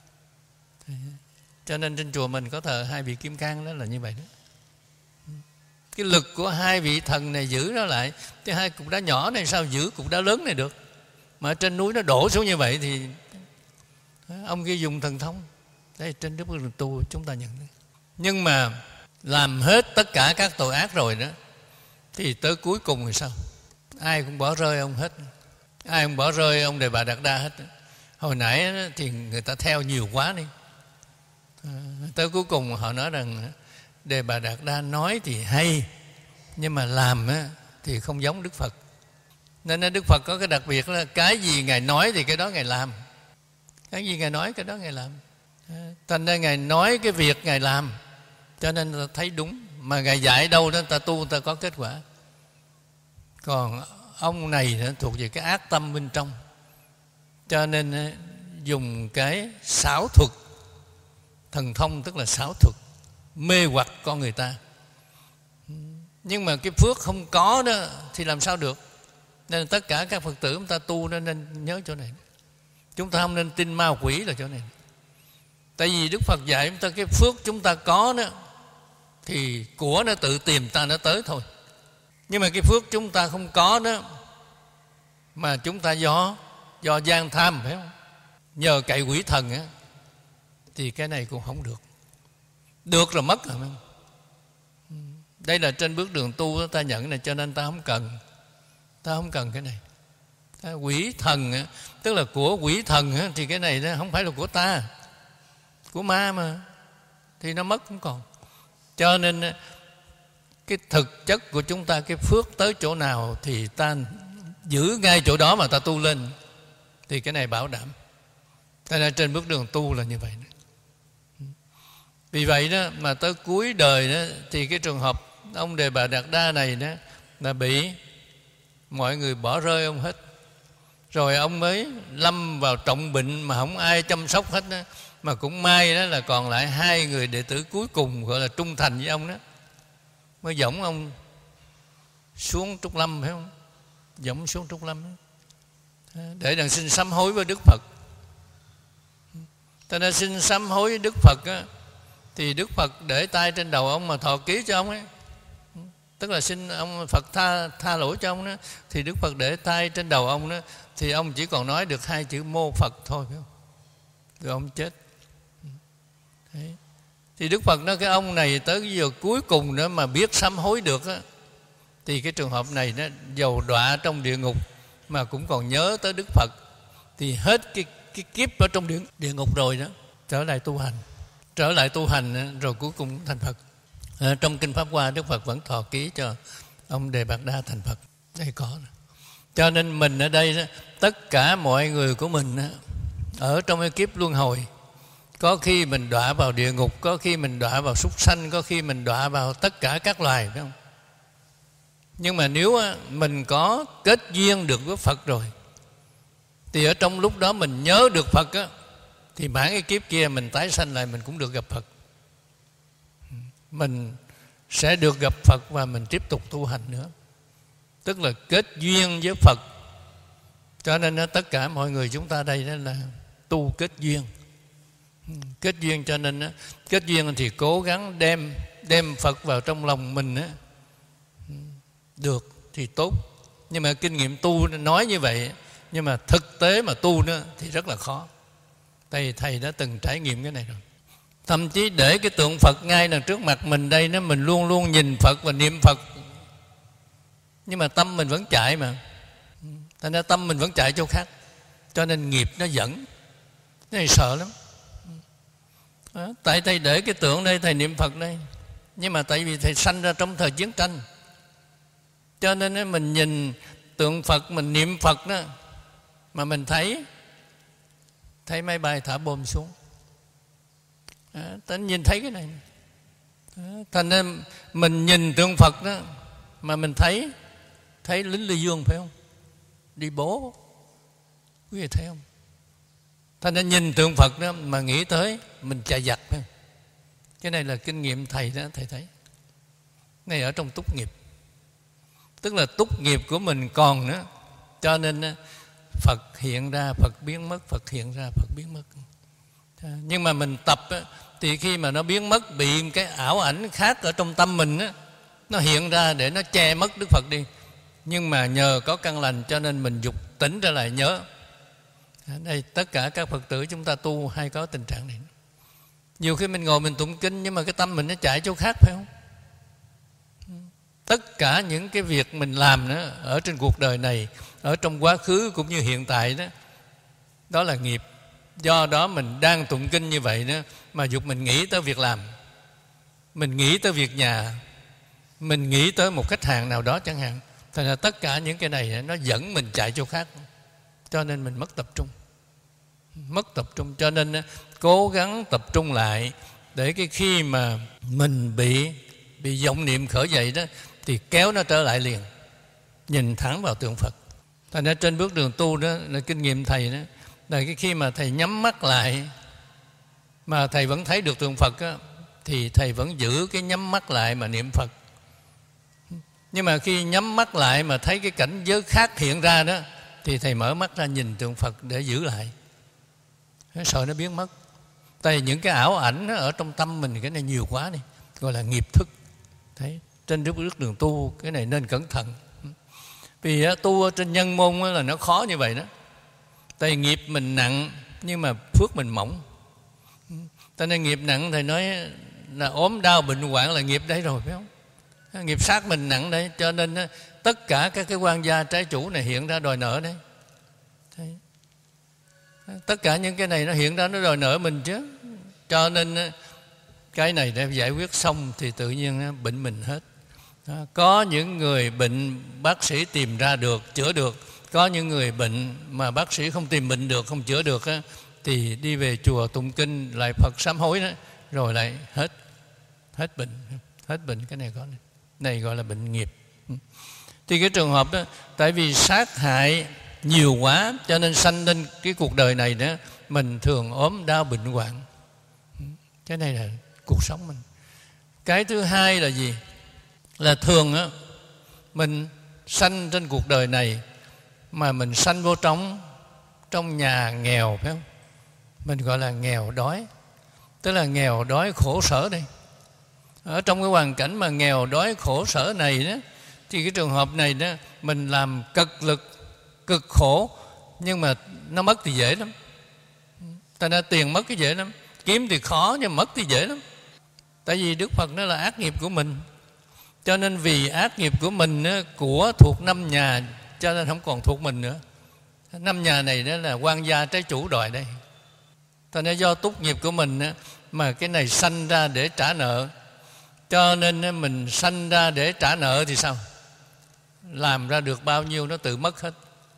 Cho nên trên chùa mình có thờ hai vị kim cang, đó là như vậy đó. Cái lực của hai vị thần này giữ nó lại, cái hai cục đá nhỏ này sao giữ cục đá lớn này được? Mà trên núi nó đổ xuống như vậy thì ông kia dùng thần thông. Đây trên đức đường tu chúng ta nhận đấy. Nhưng mà làm hết tất cả các tội ác rồi đó, thì tới cuối cùng thì sao? Ai cũng bỏ rơi ông hết, ai cũng bỏ rơi ông Đề Bà Đạt Đa hết. Hồi nãy thì người ta theo nhiều quá đi, à, tới cuối cùng họ nói rằng Đề Bà Đạt Đa nói thì hay, nhưng mà làm thì không giống Đức Phật. Nên Đức Phật có cái đặc biệt là cái gì Ngài nói thì cái đó Ngài làm, cái gì Ngài nói cái đó Ngài làm. Thành ra Ngài nói cái việc Ngài làm, cho nên ta thấy đúng. Mà Ngài dạy đâu đó ta tu ta có kết quả. Còn ông này thuộc về cái ác tâm bên trong, cho nên dùng cái xảo thuật thần thông, tức là xảo thuật mê hoặc con người ta. Nhưng mà cái phước không có đó thì làm sao được? Nên tất cả các Phật tử chúng ta tu nên nhớ chỗ này. Chúng ta không nên tin ma quỷ là chỗ này. Tại vì Đức Phật dạy chúng ta cái phước chúng ta có đó, thì của nó tự tìm ta nó tới thôi. Nhưng mà cái phước chúng ta không có đó, mà chúng ta do do gian tham, phải không? Nhờ cậy quỷ thần á, thì cái này cũng không được. Được rồi mất rồi. Đây là trên bước đường tu ta nhận này, cho nên ta không cần. Ta không cần cái này. Ta quỷ thần á, tức là của quỷ thần á, thì cái này không phải là của ta, của ma mà, thì nó mất cũng còn. Cho nên cái thực chất của chúng ta, cái phước tới chỗ nào thì ta giữ ngay chỗ đó mà ta tu lên, thì cái này bảo đảm. Cho nên trên bước đường tu là như vậy. Vì vậy đó mà tới cuối đời đó, thì cái trường hợp ông Đề Bà Đạt Đa này đó là bị mọi người bỏ rơi ông hết. Rồi ông mới lâm vào trọng bệnh mà không ai chăm sóc hết đó. Mà cũng may đó là còn lại hai người đệ tử cuối cùng gọi là trung thành với ông đó, mới dõng ông xuống Trúc Lâm, phải không? Dõng xuống Trúc Lâm đó, để đặng xin sám hối với Đức Phật. Ta đã xin sám hối với Đức Phật á, thì Đức Phật để tay trên đầu ông mà thọ ký cho ông ấy, tức là xin ông Phật tha tha lỗi cho ông đó. Thì Đức Phật để tay trên đầu ông đó, thì ông chỉ còn nói được hai chữ Mô Phật thôi, phải không? Rồi ông chết. Đấy. Thì Đức Phật nói cái ông này tới cái giờ cuối cùng nữa mà biết sám hối được á, thì cái trường hợp này nó dầu đọa trong địa ngục mà cũng còn nhớ tới Đức Phật, thì hết cái, cái kiếp ở trong địa, địa ngục rồi đó, trở lại tu hành. Trở lại tu hành rồi cuối cùng thành Phật. À, trong Kinh Pháp Hoa, Đức Phật vẫn thọ ký cho ông Đề Bạt Đa thành Phật. Đây có. Cho nên mình ở đây đó, tất cả mọi người của mình đó, ở trong cái kiếp luân hồi, có khi mình đọa vào địa ngục, có khi mình đọa vào súc sanh, có khi mình đọa vào tất cả các loài, phải không? Nhưng mà nếu mình có kết duyên được với Phật rồi, thì ở trong lúc đó mình nhớ được Phật á, thì mãn cái kiếp kia mình tái sanh lại mình cũng được gặp Phật. Mình sẽ được gặp Phật và mình tiếp tục tu hành nữa. Tức là kết duyên với Phật. Cho nên tất cả mọi người chúng ta đây đó là tu kết duyên. Kết duyên, cho nên kết duyên thì cố gắng đem đem Phật vào trong lòng mình á, được thì tốt. Nhưng mà kinh nghiệm tu nói như vậy, nhưng mà thực tế mà tu nữa thì rất là khó. Thầy, thầy đã từng trải nghiệm cái này rồi. Thậm chí để cái tượng Phật ngay đằng trước mặt mình đây, nó mình luôn luôn nhìn Phật và niệm Phật, nhưng mà tâm mình vẫn chạy mà. Thành ra tâm mình vẫn chạy chỗ khác, cho nên nghiệp nó dẫn. Cái này sợ lắm. Đó, tại thầy để cái tượng đây, thầy niệm Phật đây, nhưng mà tại vì thầy sanh ra trong thời chiến tranh, cho nên mình nhìn tượng Phật, mình niệm Phật đó, mà mình thấy thấy máy bay thả bom xuống. À, ta nhìn thấy cái này. À, thành ra mình nhìn tượng Phật đó mà mình thấy thấy lính Ly Dương, phải không? Đi bố, quý vị thấy không? Thành ra nhìn tượng Phật đó mà nghĩ tới mình chạy giặc, phải không? Cái này là kinh nghiệm thầy đó, thầy thấy. Này ở trong túc nghiệp, tức là túc nghiệp của mình còn nữa, cho nên Phật hiện ra, Phật biến mất, Phật hiện ra, Phật biến mất. Nhưng mà mình tập á, thì khi mà nó biến mất, bị cái ảo ảnh khác ở trong tâm mình á, nó hiện ra để nó che mất Đức Phật đi. Nhưng mà nhờ có căn lành cho nên mình dục tỉnh trở lại nhớ. Đây, tất cả các Phật tử chúng ta tu hay có tình trạng này. Nhiều khi mình ngồi mình tụng kinh, nhưng mà cái tâm mình nó chạy chỗ khác, phải không? Tất cả những cái việc mình làm đó, ở trên cuộc đời này, ở trong quá khứ cũng như hiện tại đó, đó là nghiệp. Do đó mình đang tụng kinh như vậy đó, mà dục mình nghĩ tới việc làm, mình nghĩ tới việc nhà, mình nghĩ tới một khách hàng nào đó chẳng hạn. Thành ra tất cả những cái này nó dẫn mình chạy chỗ khác, cho nên mình mất tập trung. Mất tập trung, cho nên cố gắng tập trung lại, để cái khi mà mình bị bị vọng niệm khởi dậy đó, thì kéo nó trở lại liền, nhìn thẳng vào tượng Phật. Thành ra trên bước đường tu đó là kinh nghiệm thầy đó, là cái khi mà thầy nhắm mắt lại mà thầy vẫn thấy được tượng Phật á, thì thầy vẫn giữ cái nhắm mắt lại mà niệm Phật. Nhưng mà khi nhắm mắt lại mà thấy cái cảnh giới khác hiện ra đó, thì thầy mở mắt ra nhìn tượng Phật để giữ lại, sợ nó biến mất. Tại vì những cái ảo ảnh ở trong tâm mình, cái này nhiều quá đi, gọi là nghiệp thức. Thấy trên bước bước đường tu cái này nên cẩn thận. Vì tu ở trên nhân môn là nó khó như vậy đó. Tại vì nghiệp mình nặng nhưng mà phước mình mỏng. Cho nên nghiệp nặng thầy nói là ốm đau bệnh hoạn là nghiệp đấy rồi, phải không? Nghiệp sát mình nặng đấy, cho nên tất cả các cái quan gia trái chủ này hiện ra đòi nợ đấy. Thấy? Tất cả những cái này nó hiện ra nó đòi nợ mình chứ. Cho nên cái này để giải quyết xong thì tự nhiên bệnh mình hết. Có những người bệnh bác sĩ tìm ra được, chữa được. Có những người bệnh mà bác sĩ không tìm bệnh được, không chữa được á, thì đi về chùa tụng kinh lại Phật sám hối đó, rồi lại hết hết bệnh, hết bệnh. Cái này có này, này gọi là bệnh nghiệp. Thì cái trường hợp đó, tại vì sát hại nhiều quá cho nên sanh lên cái cuộc đời này đó, mình thường ốm đau bệnh hoạn. Cái này là cuộc sống mình. Cái thứ hai là gì? Là thường á, mình sanh trên cuộc đời này mà mình sanh vô trong trong nhà nghèo, phải không? Mình gọi là nghèo đói, tức là nghèo đói khổ sở đây. Ở trong cái hoàn cảnh mà nghèo đói khổ sở này đó, thì cái trường hợp này đó, mình làm cực lực, cực khổ, nhưng mà nó mất thì dễ lắm. Ta đã tiền mất cái dễ lắm, kiếm thì khó nhưng mất thì dễ lắm. Tại vì Đức Phật nó là ác nghiệp của mình. Cho nên vì ác nghiệp của mình của thuộc năm nhà, cho nên không còn thuộc mình nữa. Năm nhà này đó là quan gia trái chủ đòi đây. Cho nên do túc nghiệp của mình mà cái này sanh ra để trả nợ. Cho nên mình sanh ra để trả nợ thì sao? Làm ra được bao nhiêu nó tự mất hết.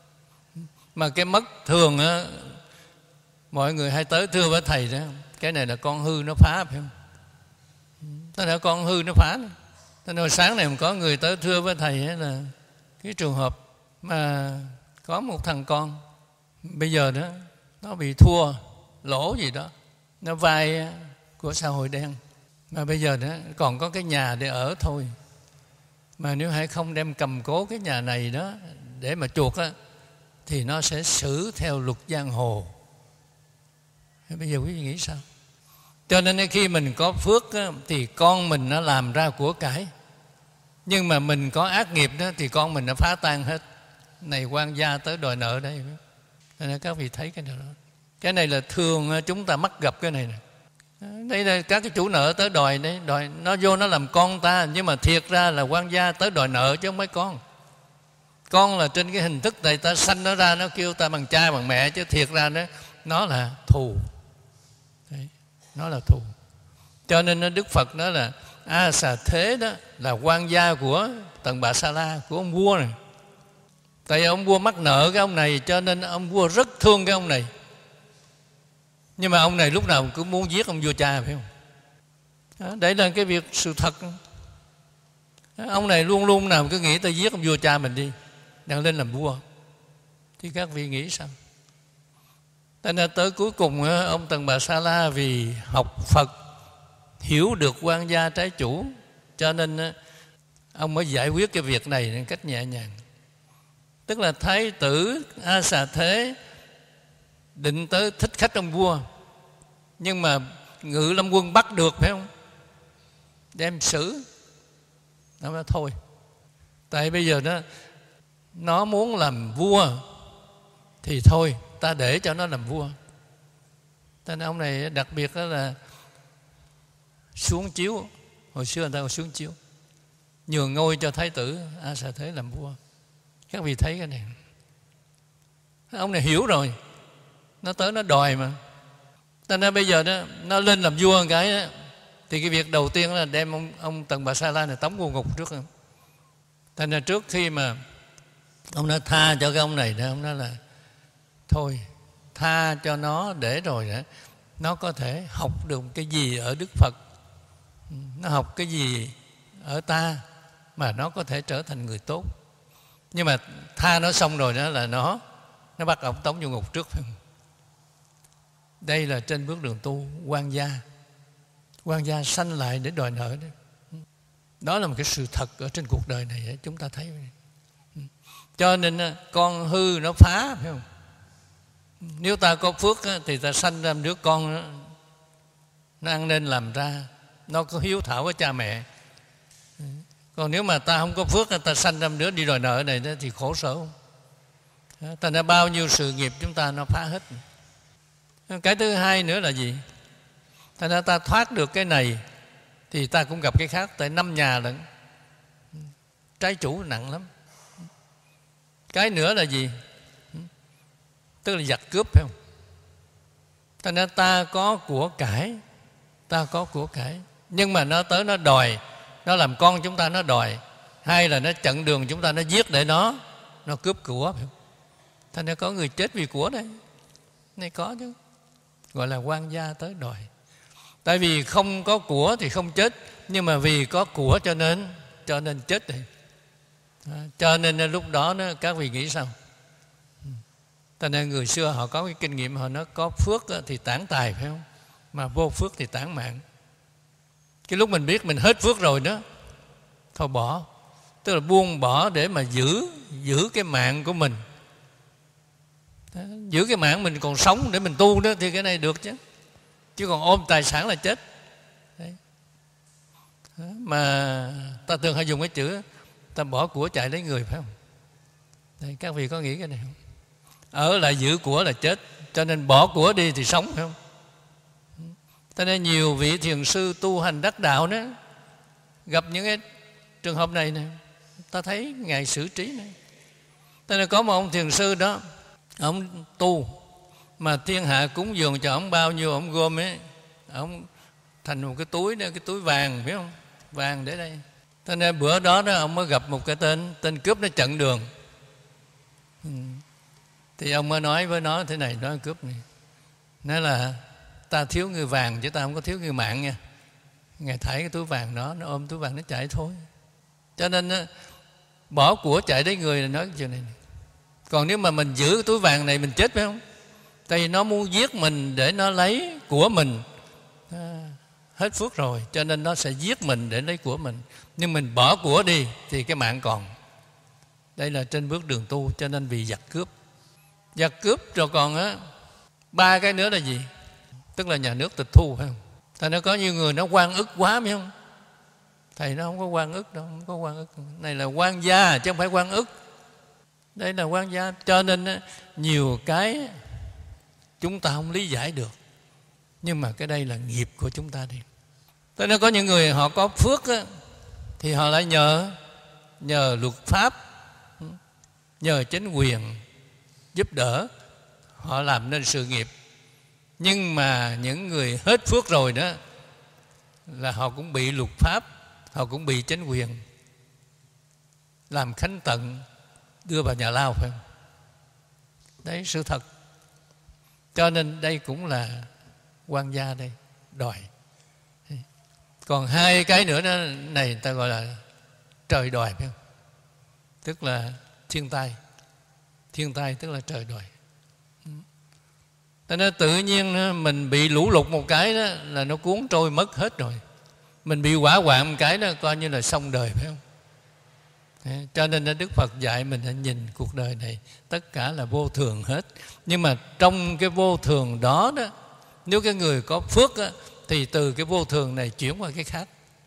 Mà cái mất thường á, mọi người hay tới thưa với thầy đó, cái này là con hư nó phá, phải không? Đó là con hư nó phá. Cho nên sáng này có người tới thưa với thầy là cái trường hợp mà có một thằng con bây giờ đó nó bị thua lỗ gì đó, nó vay của xã hội đen, mà bây giờ đó còn có cái nhà để ở thôi. Mà nếu hãy không đem cầm cố cái nhà này đó để mà chuộc á, thì nó sẽ xử theo luật giang hồ. Bây giờ quý vị nghĩ sao? Cho nên khi mình có phước á, thì con mình nó làm ra của cải. Nhưng mà mình có ác nghiệp đó thì con mình nó phá tan hết. Này quan gia tới đòi nợ đây. Nên các vị thấy cái đó. Cái này là thường chúng ta mắc gặp cái này nè. Đây là các cái chủ nợ tới đòi đấy, đòi nó vô nó làm con ta, nhưng mà thiệt ra là quan gia tới đòi nợ chứ không phải con. Con là trên cái hình thức này ta sanh nó ra, nó kêu ta bằng cha bằng mẹ, chứ thiệt ra đó nó là thù. Đấy, nó là thù. Cho nên Đức Phật nói là A Xà Thế đó là quan gia của Tần Bà Sa La, của ông vua này. Tại vì ông vua mắc nợ cái ông này, cho nên ông vua rất thương cái ông này. Nhưng mà ông này lúc nào cũng muốn giết ông vua cha, phải không? Đó, đấy là cái việc sự thật. Ông này luôn luôn nào cứ nghĩ ta giết ông vua cha mình đi, đang lên làm vua. Thì các vị nghĩ sao? Cho nên tới cuối cùng ông Tần Bà Sa La vì học Phật, hiểu được quan gia trái chủ, cho nên ông mới giải quyết cái việc này một cách nhẹ nhàng. Tức là thái tử A Xà Thế định tới thích khách ông vua, nhưng mà Ngự Lâm Quân bắt được, phải không? Đem xử. Nó nói thôi, tại bây giờ đó nó muốn làm vua thì thôi, ta để cho nó làm vua. Cho nên ông này đặc biệt đó là xuống chiếu. Hồi xưa người ta còn xuống chiếu, nhường ngôi cho thái tử A Xà Thế làm vua. Các vị thấy cái này, ông này hiểu rồi, nó tới nó đòi mà. Cho nên bây giờ đó nó lên làm vua một cái đó, thì cái việc đầu tiên là đem ông, ông Tần Bà Sa La này tống vô ngục trước. Cho nên trước khi mà ông nói tha cho cái ông này đó, ông nói là thôi tha cho nó để rồi đó, nó có thể học được cái gì ở Đức Phật, nó học cái gì ở ta mà nó có thể trở thành người tốt. Nhưng mà tha nó xong rồi đó là nó nó bắt ông tống vô ngục trước. Đây là trên bước đường tu quan gia. Quan gia sanh lại để đòi nợ đó. Đó là một cái sự thật ở trên cuộc đời này chúng ta thấy. Cho nên con hư nó phá, phải không? Nếu ta có phước thì ta sanh ra đứa con đó, nó ăn nên làm ra, nó có hiếu thảo với cha mẹ. Còn nếu mà ta không có phước, ta sanh ra đứa đi đòi nợ này thì khổ sở không? Ta đã bao nhiêu sự nghiệp chúng ta nó phá hết. Cái thứ hai nữa là gì? Thành ra ta thoát được cái này thì ta cũng gặp cái khác. Tại năm nhà lận, trái chủ nặng lắm. Cái nữa là gì? Tức là giặc cướp, phải không? Thành ra ta có của cải, ta có của cải, nhưng mà nó tới nó đòi, nó làm con chúng ta nó đòi, hay là nó chặn đường chúng ta, nó giết để nó nó cướp của, phải không? Thành ra có người chết vì của đấy. Này có chứ, gọi là quan gia tới đòi. Tại vì không có của thì không chết, nhưng mà vì có của cho nên cho nên chết rồi. Cho nên lúc đó nó, các vị nghĩ sao? Cho nên người xưa họ có cái kinh nghiệm, họ nói có phước thì tản tài, phải không? Mà vô phước thì tản mạng. Cái lúc mình biết mình hết phước rồi đó, thôi bỏ. Tức là buông bỏ để mà giữ giữ cái mạng của mình. Đó, giữ cái mạng mình còn sống để mình tu đó thì cái này được chứ. Chứ còn ôm tài sản là chết. Đấy. Đó, mà ta thường hay dùng cái chữ ta bỏ của chạy lấy người, phải không? Đây, các vị có nghĩ cái này không? Ở lại giữ của là chết, cho nên bỏ của đi thì sống, phải không? Cho nên nhiều vị thiền sư tu hành đắc đạo đó gặp những cái trường hợp này nè, ta thấy ngài xử trí này. Cho nên có một ông thiền sư đó, ông tu mà thiên hạ cúng dường cho ông bao nhiêu ông gom ấy, ông thành một cái túi đó, cái túi vàng, biết không? Vàng để đây. Cho nên bữa đó đó ông mới gặp một cái tên tên cướp nó chặn đường. Ừ. Thì ông mới nói với nó thế này, nói cướp này, nói là ta thiếu người vàng chứ ta không có thiếu người mạng nha. Ngài thảy cái túi vàng đó, nó ôm túi vàng nó chạy thôi. Cho nên bỏ của chạy đến người là nói cái chuyện này. Còn nếu mà mình giữ cái túi vàng này mình chết, phải không? Tại vì nó muốn giết mình để nó lấy của mình. À, hết phước rồi, cho nên nó sẽ giết mình để lấy của mình. Nhưng mình bỏ của đi thì cái mạng còn. Đây là trên bước đường tu, cho nên vì giặc cướp. Giặc cướp rồi còn á, ba cái nữa là gì? Tức là nhà nước tịch thu, phải không? Thầy nó có nhiều người nó oan ức quá, phải không? Thầy nó không có oan ức đâu, không có oan ức. Này là quan gia chứ không phải oan ức. Đây là quan gia. Cho nên á, nhiều cái chúng ta không lý giải được. Nhưng mà cái đây là nghiệp của chúng ta đi. Thế nên có những người họ có phước á, thì họ lại nhờ nhờ luật pháp, nhờ chính quyền giúp đỡ, họ làm nên sự nghiệp. Nhưng mà những người hết phước rồi đó là họ cũng bị luật pháp, họ cũng bị chính quyền làm khánh tận, đưa vào nhà lao, phải không? Đấy sự thật. Cho nên đây cũng là quan gia đây đòi. Còn hai cái nữa đó, này người ta gọi là trời đòi, phải không? Tức là thiên tai. Thiên tai tức là trời đòi. Cho nên tự nhiên mình bị lũ lụt một cái đó là nó cuốn trôi mất hết rồi. Mình bị hỏa hoạn một cái đó coi như là xong đời, phải không? Cho nên Đức Phật dạy mình hãy nhìn cuộc đời này tất cả là vô thường hết. Nhưng mà trong cái vô thường đó đó, nếu cái người có phước đó, thì từ cái vô thường này chuyển qua cái khác.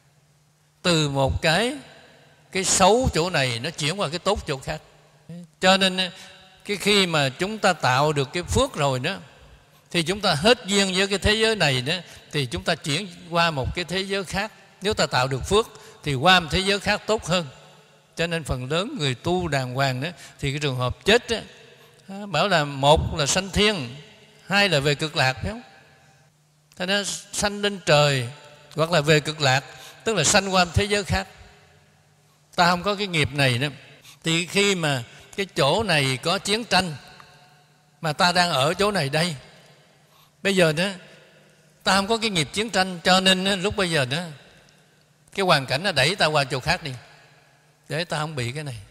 Từ một cái cái xấu chỗ này nó chuyển qua cái tốt chỗ khác. Cho nên cái khi mà chúng ta tạo được cái phước rồi đó, thì chúng ta hết duyên với cái thế giới này đó, thì chúng ta chuyển qua một cái thế giới khác. Nếu ta tạo được phước thì qua một thế giới khác tốt hơn. Cho nên phần lớn người tu đàng hoàng đó, thì cái trường hợp chết đó, bảo là một là sanh thiên, hai là về cực lạc, phải không? Thế nên sanh lên trời hoặc là về cực lạc, tức là sanh qua một thế giới khác. Ta không có cái nghiệp này đó, thì khi mà cái chỗ này có chiến tranh mà ta đang ở chỗ này đây, bây giờ đó ta không có cái nghiệp chiến tranh, cho nên đó, lúc bây giờ đó cái hoàn cảnh nó đẩy ta qua chỗ khác đi, để ta không bị cái này.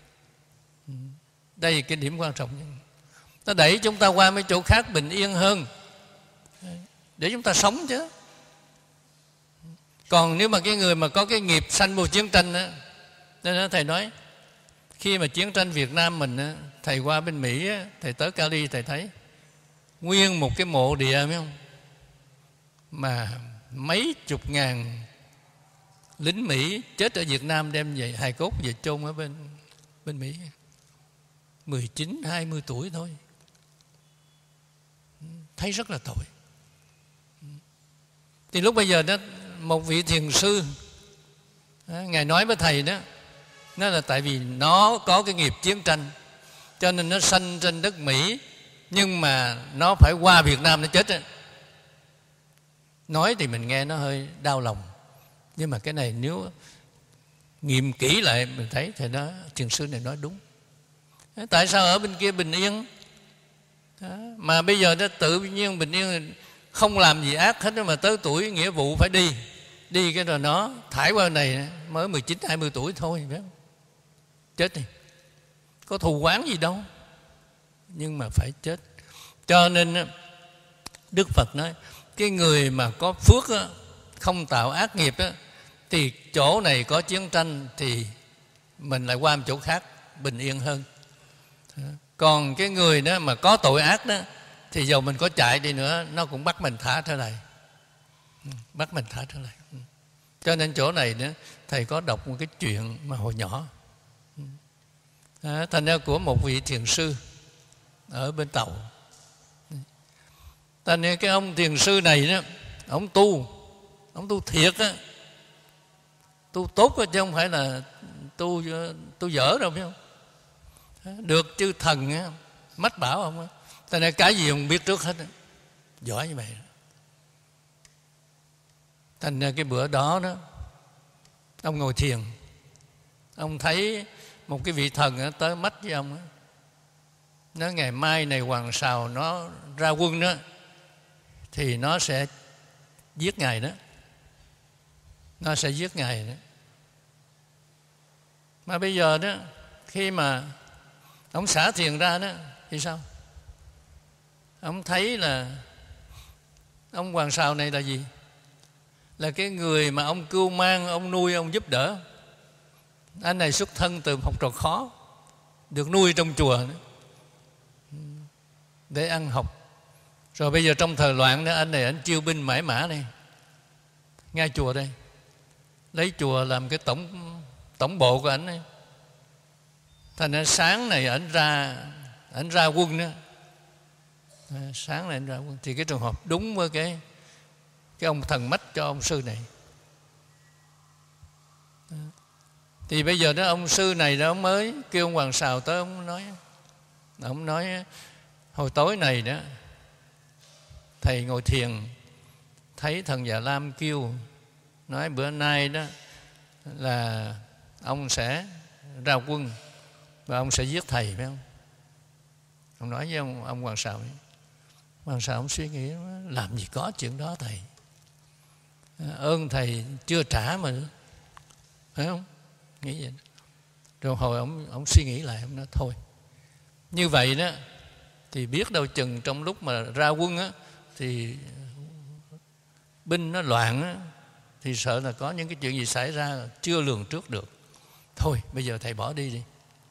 Đây là cái điểm quan trọng. Nó đẩy chúng ta qua mấy chỗ khác bình yên hơn, để chúng ta sống chứ. Còn nếu mà cái người mà có cái nghiệp sanh vô chiến tranh á, nên đó thầy nói khi mà chiến tranh Việt Nam mình á, thầy qua bên Mỹ á, thầy tới Cali thầy thấy nguyên một cái mộ địa, biết không, mà mấy chục ngàn lính Mỹ chết ở Việt Nam đem về hài cốt về chôn ở bên bên Mỹ, mười chín hai mươi tuổi thôi, thấy rất là tội. Thì lúc bây giờ đó, một vị thiền sư ngài nói với thầy đó, nó là tại vì nó có cái nghiệp chiến tranh cho nên nó sanh trên đất Mỹ, nhưng mà nó phải qua Việt Nam nó chết á. Nói thì mình nghe nó hơi đau lòng, nhưng mà cái này nếu nghiệm kỹ lại mình thấy thì nó thiền sư này nói đúng. Tại sao ở bên kia bình yên đó, mà bây giờ nó tự nhiên bình yên, không làm gì ác hết, mà tới tuổi nghĩa vụ phải đi đi cái rồi nó thải qua này mới mười chín hai mươi tuổi thôi, biết không? Chết đi, có thù oán gì đâu, nhưng mà phải chết. Cho nên Đức Phật nói cái người mà có phước á, không tạo ác nghiệp á, thì chỗ này có chiến tranh thì mình lại qua một chỗ khác bình yên hơn. Còn cái người đó mà có tội ác đó, thì dầu mình có chạy đi nữa nó cũng bắt mình thả trở lại, bắt mình thả trở lại. Cho nên chỗ này nữa thầy có đọc một cái chuyện mà hồi nhỏ à, thành ra của một vị thiền sư ở bên Tàu. Thành ra cái ông thiền sư này đó, ông tu, ông tu thiệt á, tu tốt á, chứ không phải là tu tu dở đâu, biết không? Được chư thần á, mách bảo ông á. Thành ra cái gì ông biết trước hết á, giỏi như vậy. Thành ra cái bữa đó đó, ông ngồi thiền, ông thấy một cái vị thần á, tới mách với ông á, nói ngày mai này Hoàng Sào nó ra quân đó, thì nó sẽ giết ngài đó, nó sẽ giết ngài đó. Mà bây giờ đó, khi mà ông xả thiền ra đó thì sao? Ông thấy là ông Hoàng Sào này là gì? Là cái người mà ông cưu mang, ông nuôi, ông giúp đỡ. Anh này xuất thân từ học trò khó, được nuôi trong chùa nữa, để ăn học. Rồi bây giờ trong thời loạn đó, anh này anh chiêu binh mãi mã này, ngay chùa đây, lấy chùa làm cái tổng tổng bộ của anh ấy. Thành ra sáng này anh ra anh ra quân đó, sáng này anh ra quân, thì cái trường hợp đúng với cái cái ông thần mách cho ông sư này. Thì bây giờ đó ông sư này đó, ông mới kêu ông Hoàng Sào tới, ông nói ông nói hồi tối này đó thầy ngồi thiền thấy thần Già Lam kêu, nói bữa nay đó là ông sẽ ra quân và ông sẽ giết thầy, phải không? Ông nói với ông, ông Hoàng Sào ấy. Hoàng Sào ông suy nghĩ, làm gì có chuyện đó thầy, ơn thầy chưa trả mà, phải không? Nghĩ vậy. Rồi hồi ông, ông suy nghĩ lại, ông nói thôi, như vậy đó thì biết đâu chừng trong lúc mà ra quân á, thì binh nó loạn á, thì sợ là có những cái chuyện gì xảy ra chưa lường trước được. Thôi bây giờ thầy bỏ đi đi.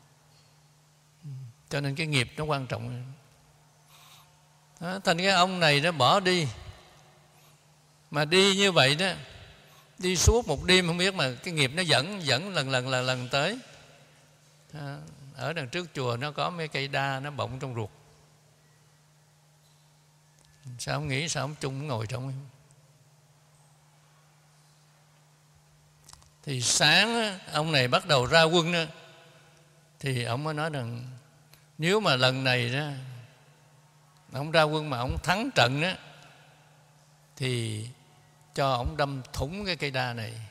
Cho nên cái nghiệp nó quan trọng đó. Thành cái ông này nó bỏ đi, mà đi như vậy đó, đi suốt một đêm không biết, mà cái nghiệp nó dẫn dẫn lần lần lần lần tới. À, ở đằng trước chùa nó có mấy cây đa nó bọng trong ruột. Sao ông nghĩ sao ông chung ngồi trong? Thì sáng á, ông này bắt đầu ra quân đó, thì ông mới nói rằng nếu mà lần này đó ông ra quân mà ông thắng trận đó, thì cho ông đâm thủng cái cây đa này.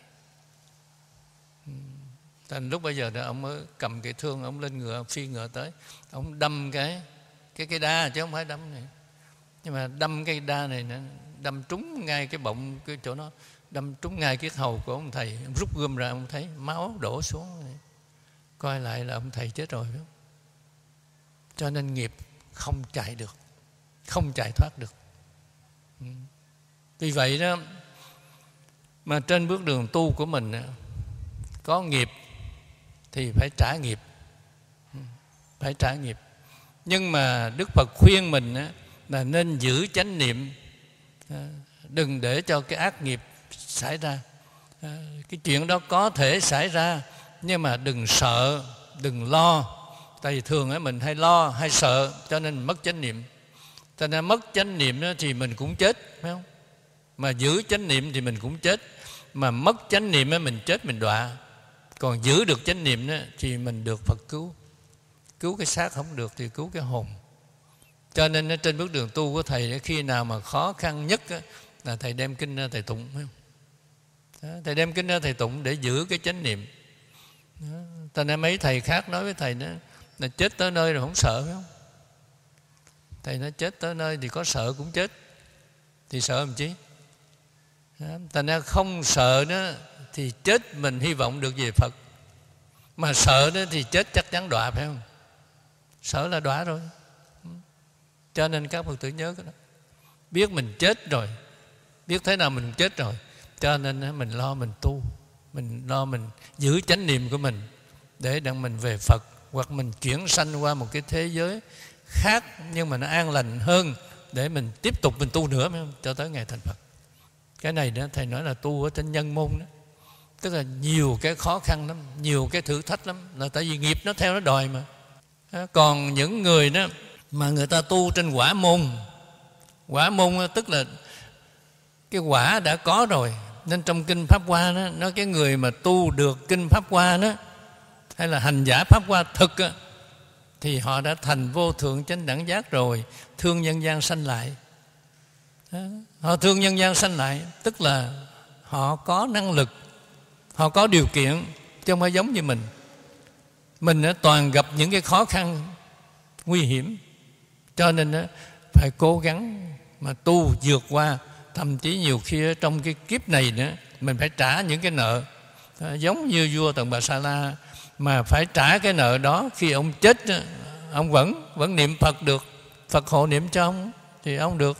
Thành lúc bây giờ đó ông mới cầm cái thương, ông lên ngựa, phi ngựa tới, ông đâm cái cái cây đa, chứ không phải đâm này. Nhưng mà đâm cây đa này, đâm trúng ngay cái bọng, cái chỗ nó đâm trúng ngay cái hầu của ông thầy. Ông rút gươm ra, ông thấy máu đổ xuống, coi lại là ông thầy chết rồi. Cho nên nghiệp không chạy được, không chạy thoát được. Vì vậy đó, Mà trên bước đường tu của mình có nghiệp thì phải trả nghiệp, phải trả nghiệp. Nhưng mà Đức Phật khuyên mình là nên giữ chánh niệm, đừng để cho cái ác nghiệp xảy ra. Cái chuyện đó có thể xảy ra, nhưng mà đừng sợ, đừng lo. Tại vì thường mình hay lo, hay sợ, cho nên mất chánh niệm. Cho nên mất chánh niệm thì mình cũng chết, phải không? Mà giữ chánh niệm thì mình cũng chết. Mà mất chánh niệm mình chết, mình đọa. Còn giữ được chánh niệm thì mình được Phật cứu. Cứu cái xác không được thì cứu cái hồn. Cho nên trên bước đường tu của Thầy, khi nào mà khó khăn nhất là Thầy đem kinh ra Thầy tụng, phải không? Đó, Thầy đem kinh ra Thầy tụng để giữ cái chánh niệm. Cho nên mấy thầy khác nói với Thầy đó, là chết tới nơi rồi không sợ, phải không? Thầy nói chết tới nơi thì có sợ cũng chết, thì sợ làm chi? Thành ra không sợ đó thì chết mình hy vọng được về Phật. Mà sợ đó thì chết chắc chắn đọa, phải không? Sợ là đọa rồi. Cho nên các Phật tử nhớ cái đó. Biết mình chết rồi, biết thế nào mình chết rồi, cho nên mình lo mình tu, mình lo mình giữ chánh niệm của mình để đặng mình về Phật, hoặc mình chuyển sanh qua một cái thế giới khác nhưng mà nó an lành hơn, để mình tiếp tục mình tu nữa, phải không? Cho tới ngày thành Phật. Cái này đó Thầy nói là tu ở trên nhân môn đó, tức là nhiều cái khó khăn lắm, nhiều cái thử thách lắm, là tại vì nghiệp nó theo nó đòi mà. Còn những người đó mà người ta tu trên quả môn, quả môn tức là cái quả đã có rồi. Nên trong Kinh Pháp Hoa đó, nói cái người mà tu được Kinh Pháp Hoa đó, hay là hành giả Pháp Hoa thực đó, thì họ đã thành vô thượng chánh đẳng giác rồi, thương nhân gian sanh lại. Đó. Họ thương nhân gian sanh lại, tức là họ có năng lực, họ có điều kiện, chứ không phải giống như mình. Mình toàn gặp những cái khó khăn, nguy hiểm, cho nên phải cố gắng mà tu vượt qua. Thậm chí nhiều khi trong cái kiếp này nữa, mình phải trả những cái nợ. Giống như vua Tần Bà Sa La, mà phải trả cái nợ đó. Khi ông chết, ông vẫn vẫn niệm Phật được, Phật hộ niệm cho ông, thì ông được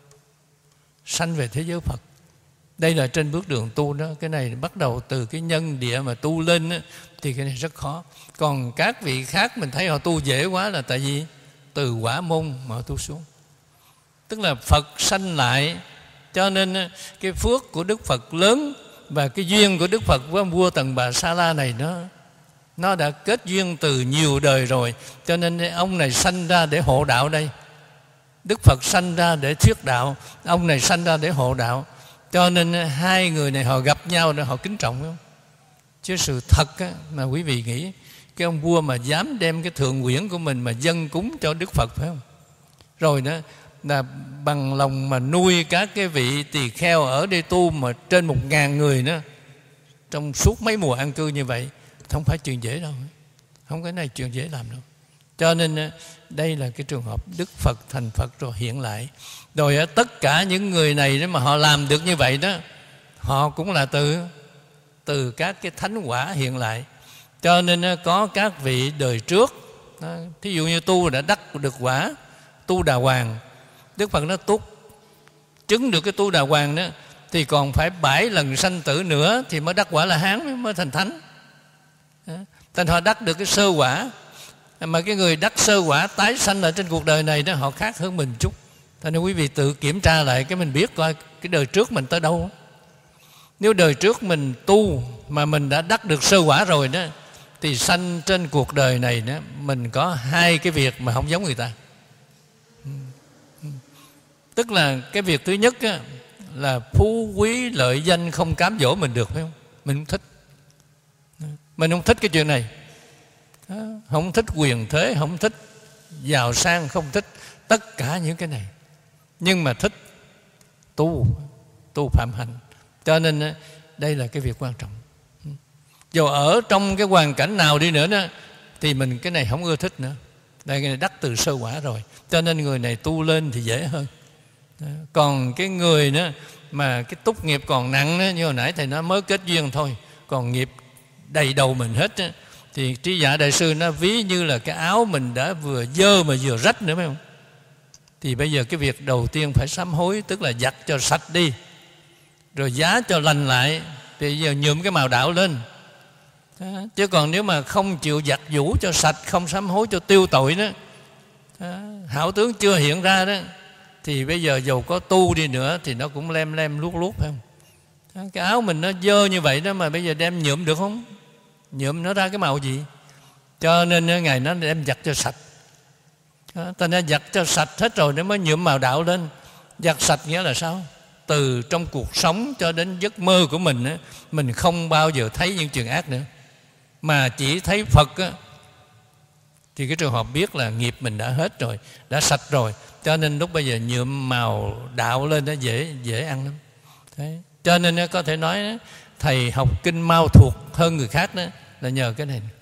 sanh về thế giới Phật. Đây là trên bước đường tu đó. Cái này bắt đầu từ cái nhân địa mà tu lên đó, thì cái này rất khó. Còn các vị khác mình thấy họ tu dễ quá, là tại vì từ quả môn mà họ tu xuống, tức là Phật sanh lại. Cho nên cái phước của Đức Phật lớn, và cái duyên của Đức Phật với vua Tần Bà Sa La này nó nó đã kết duyên từ nhiều đời rồi. Cho nên ông này sanh ra để hộ đạo đây, Đức Phật sanh ra để thuyết đạo, ông này sanh ra để hộ đạo. Cho nên hai người này họ gặp nhau để họ kính trọng, phải không? Chứ sự thật á, mà quý vị nghĩ cái ông vua mà dám đem cái thượng quyển của mình mà dâng cúng cho Đức Phật, phải không? Rồi đó là bằng lòng mà nuôi các cái vị tỳ kheo ở đây tu mà trên một ngàn người nữa, trong suốt mấy mùa an cư như vậy, không phải chuyện dễ đâu, không cái này chuyện dễ làm đâu. Cho nên đây là cái trường hợp Đức Phật thành Phật rồi hiện lại. Rồi tất cả những người này đó mà họ làm được như vậy đó, họ cũng là từ từ các cái thánh quả hiện lại. Cho nên có các vị đời trước, thí dụ như tu đã đắc được quả tu đà hoàng, Đức Phật nó túc chứng được cái tu đà hoàng đó, thì còn phải bảy lần sanh tử nữa thì mới đắc quả La Hán, mới thành thánh. Thành họ đắc được cái sơ quả. Mà cái người đắc sơ quả tái sanh ở trên cuộc đời này đó, họ khác hơn mình chút. Thành nên quý vị tự kiểm tra lại cái mình biết coi cái đời trước mình tới đâu. Nếu đời trước mình tu mà mình đã đắc được sơ quả rồi đó, thì sanh trên cuộc đời này đó, mình có hai cái việc mà không giống người ta. Tức là cái việc thứ nhất á, là phú quý lợi danh không cám dỗ mình được, phải không? Mình không thích. Mình không thích cái chuyện này. Không thích quyền thế, không thích giàu sang, không thích tất cả những cái này. Nhưng mà thích tu, tu phạm hạnh. Cho nên đây là cái việc quan trọng. Dù ở trong cái hoàn cảnh nào đi nữa đó, thì mình cái này không ưa thích nữa. Đây cái này đắc từ sơ quả rồi, cho nên người này tu lên thì dễ hơn. Còn cái người đó mà cái túc nghiệp còn nặng đó, như hồi nãy thầy nói mới kết duyên thôi, còn nghiệp đầy đầu mình hết đó, thì Trí Giả Đại Sư nó ví như là cái áo mình đã vừa dơ mà vừa rách nữa, phải không? Thì bây giờ cái việc đầu tiên phải sám hối, tức là giặt cho sạch đi, rồi giá cho lành lại, thì giờ nhuộm cái màu đạo lên. Đó. Chứ còn nếu mà không chịu giặt giũ cho sạch, không sám hối cho tiêu tội đó, đó, hảo tướng chưa hiện ra đó, thì bây giờ dầu có tu đi nữa thì nó cũng lem lem luốt luốt, phải không? Đó, cái áo mình nó dơ như vậy đó, mà bây giờ đem nhuộm được không? Nhuộm nó ra cái màu gì? Cho nên Ngài nó đem giặt cho sạch. Đó, ta nên giặt cho sạch hết rồi nó mới nhuộm màu đạo lên. Giặt sạch nghĩa là sao? Từ trong cuộc sống cho đến giấc mơ của mình á, mình không bao giờ thấy những chuyện ác nữa, mà chỉ thấy Phật á, thì cái trường hợp biết là nghiệp mình đã hết rồi, đã sạch rồi. Cho nên lúc bây giờ nhuộm màu đạo lên nó dễ dễ ăn lắm. Đấy. Cho nên có thể nói đó, thầy học kinh mau thuộc hơn người khác đó là nhờ cái này.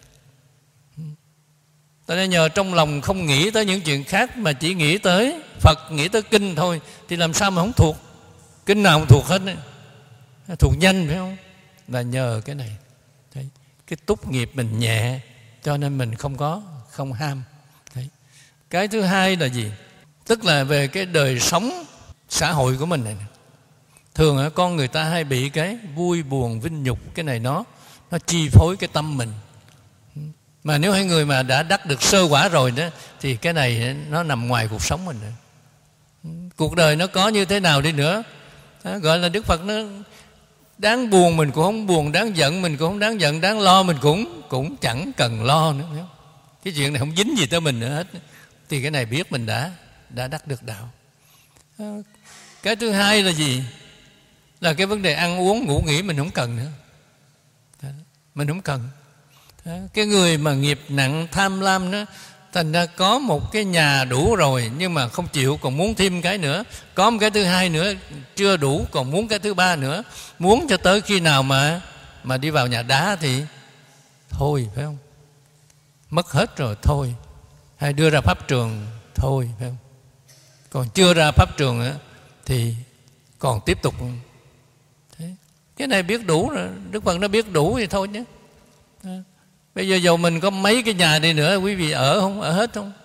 Ta nên nhờ trong lòng không nghĩ tới những chuyện khác, mà chỉ nghĩ tới Phật, nghĩ tới kinh thôi, thì làm sao mà không thuộc? Kinh nào cũng thuộc hết đấy. Thuộc nhanh, phải không? Là nhờ cái này. Đấy. Cái túc nghiệp mình nhẹ, cho nên mình không có, không ham. Đấy. Cái thứ hai là gì? Tức là về cái đời sống xã hội của mình này. Thường con người ta hay bị cái vui buồn vinh nhục, cái này nó nó chi phối cái tâm mình. Mà nếu hai người mà đã đắc được sơ quả rồi đó, thì cái này nó nằm ngoài cuộc sống mình nữa. Cuộc đời nó có như thế nào đi nữa, đó, gọi là Đức Phật nó đáng buồn mình cũng không buồn, đáng giận mình cũng không đáng giận, đáng lo mình cũng cũng chẳng cần lo nữa. Cái chuyện này không dính gì tới mình nữa hết. Thì cái này biết mình đã đã đắc được đạo. Cái thứ hai là gì? Là cái vấn đề ăn uống ngủ nghỉ mình không cần nữa. Đó, mình không cần. Đó, cái người mà nghiệp nặng tham lam đó, thành ra có một cái nhà đủ rồi nhưng mà không chịu, còn muốn thêm cái nữa. Có một cái thứ hai nữa chưa đủ, còn muốn cái thứ ba nữa. Muốn cho tới khi nào mà mà đi vào nhà đá thì thôi, phải không? Mất hết rồi thôi. Hay đưa ra pháp trường thôi, phải không? Còn chưa ra pháp trường nữa thì còn tiếp tục. Thế. Cái này biết đủ rồi, Đức Phật nó biết đủ thì thôi nhé. Đó. Bây giờ dầu mình có mấy cái nhà đi nữa, quý vị ở không? Ở hết không?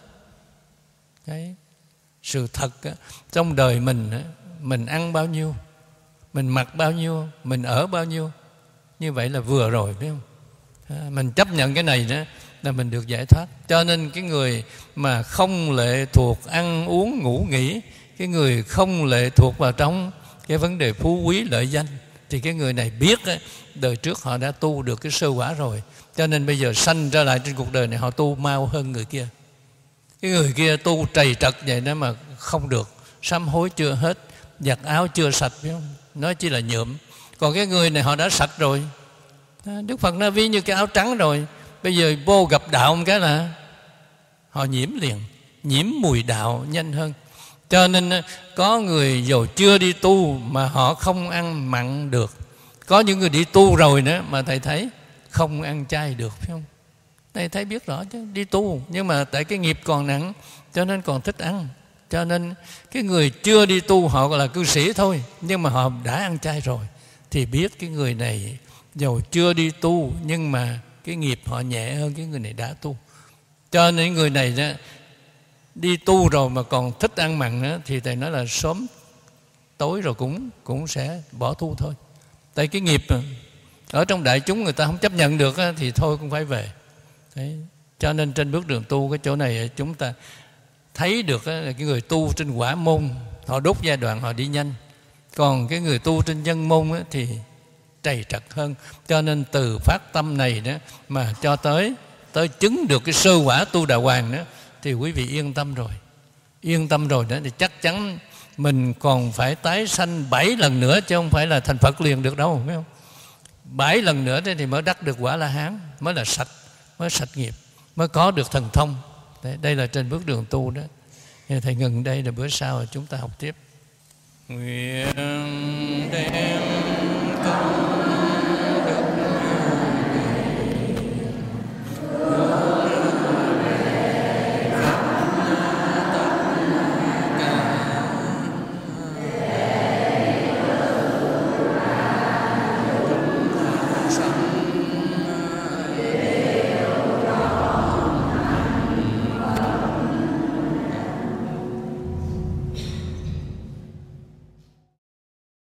Đấy. Sự thật á, trong đời mình á, mình ăn bao nhiêu, mình mặc bao nhiêu, mình ở bao nhiêu, như vậy là vừa rồi, phải không? À, mình chấp nhận cái này đó là mình được giải thoát. Cho nên cái người mà không lệ thuộc ăn uống ngủ nghỉ, cái người không lệ thuộc vào trong cái vấn đề phú quý lợi danh, thì cái người này biết á, đời trước họ đã tu được cái sơ quả rồi, cho nên bây giờ sanh ra lại trên cuộc đời này họ tu mau hơn người kia. Cái người kia tu trầy trật vậy đó mà không được, sám hối chưa hết, giặt áo chưa sạch, biết không? Nói chỉ là nhuộm. Còn cái người này họ đã sạch rồi. Đức Phật nói ví như cái áo trắng rồi, bây giờ vô gặp đạo một cái là họ nhiễm liền, nhiễm mùi đạo nhanh hơn. Cho nên có người dù chưa đi tu mà họ không ăn mặn được. Có những người đi tu rồi nữa mà thầy thấy không ăn chay được, phải không? Thầy thấy biết rõ chứ, đi tu nhưng mà tại cái nghiệp còn nặng cho nên còn thích ăn. Cho nên cái người chưa đi tu họ gọi là cư sĩ thôi, nhưng mà họ đã ăn chay rồi thì biết cái người này dầu chưa đi tu nhưng mà cái nghiệp họ nhẹ hơn cái người này đã tu. Cho nên người này đó, đi tu rồi mà còn thích ăn mặn nữa thì thầy nói là sớm tối rồi cũng cũng sẽ bỏ tu thôi. Tại cái nghiệp ở trong đại chúng người ta không chấp nhận được thì thôi cũng phải về. Đấy. Cho nên trên bước đường tu cái chỗ này chúng ta thấy được là cái người tu trên quả môn họ đốt giai đoạn họ đi nhanh, còn cái người tu trên nhân môn thì trầy trật hơn. Cho nên từ phát tâm này đó mà cho tới tới chứng được cái sơ quả tu đà hoàng đó thì quý vị yên tâm rồi. Yên tâm rồi đó thì chắc chắn mình còn phải tái sanh bảy lần nữa chứ không phải là thành Phật liền được đâu, phải không? Bảy lần nữa thì mới đắc được quả La Hán, mới là sạch, mới sạch nghiệp, mới có được thần thông. Đấy, đây là trên bước đường tu đó. Thầy ngừng đây, là bữa sau chúng ta học tiếp. Nguyện đem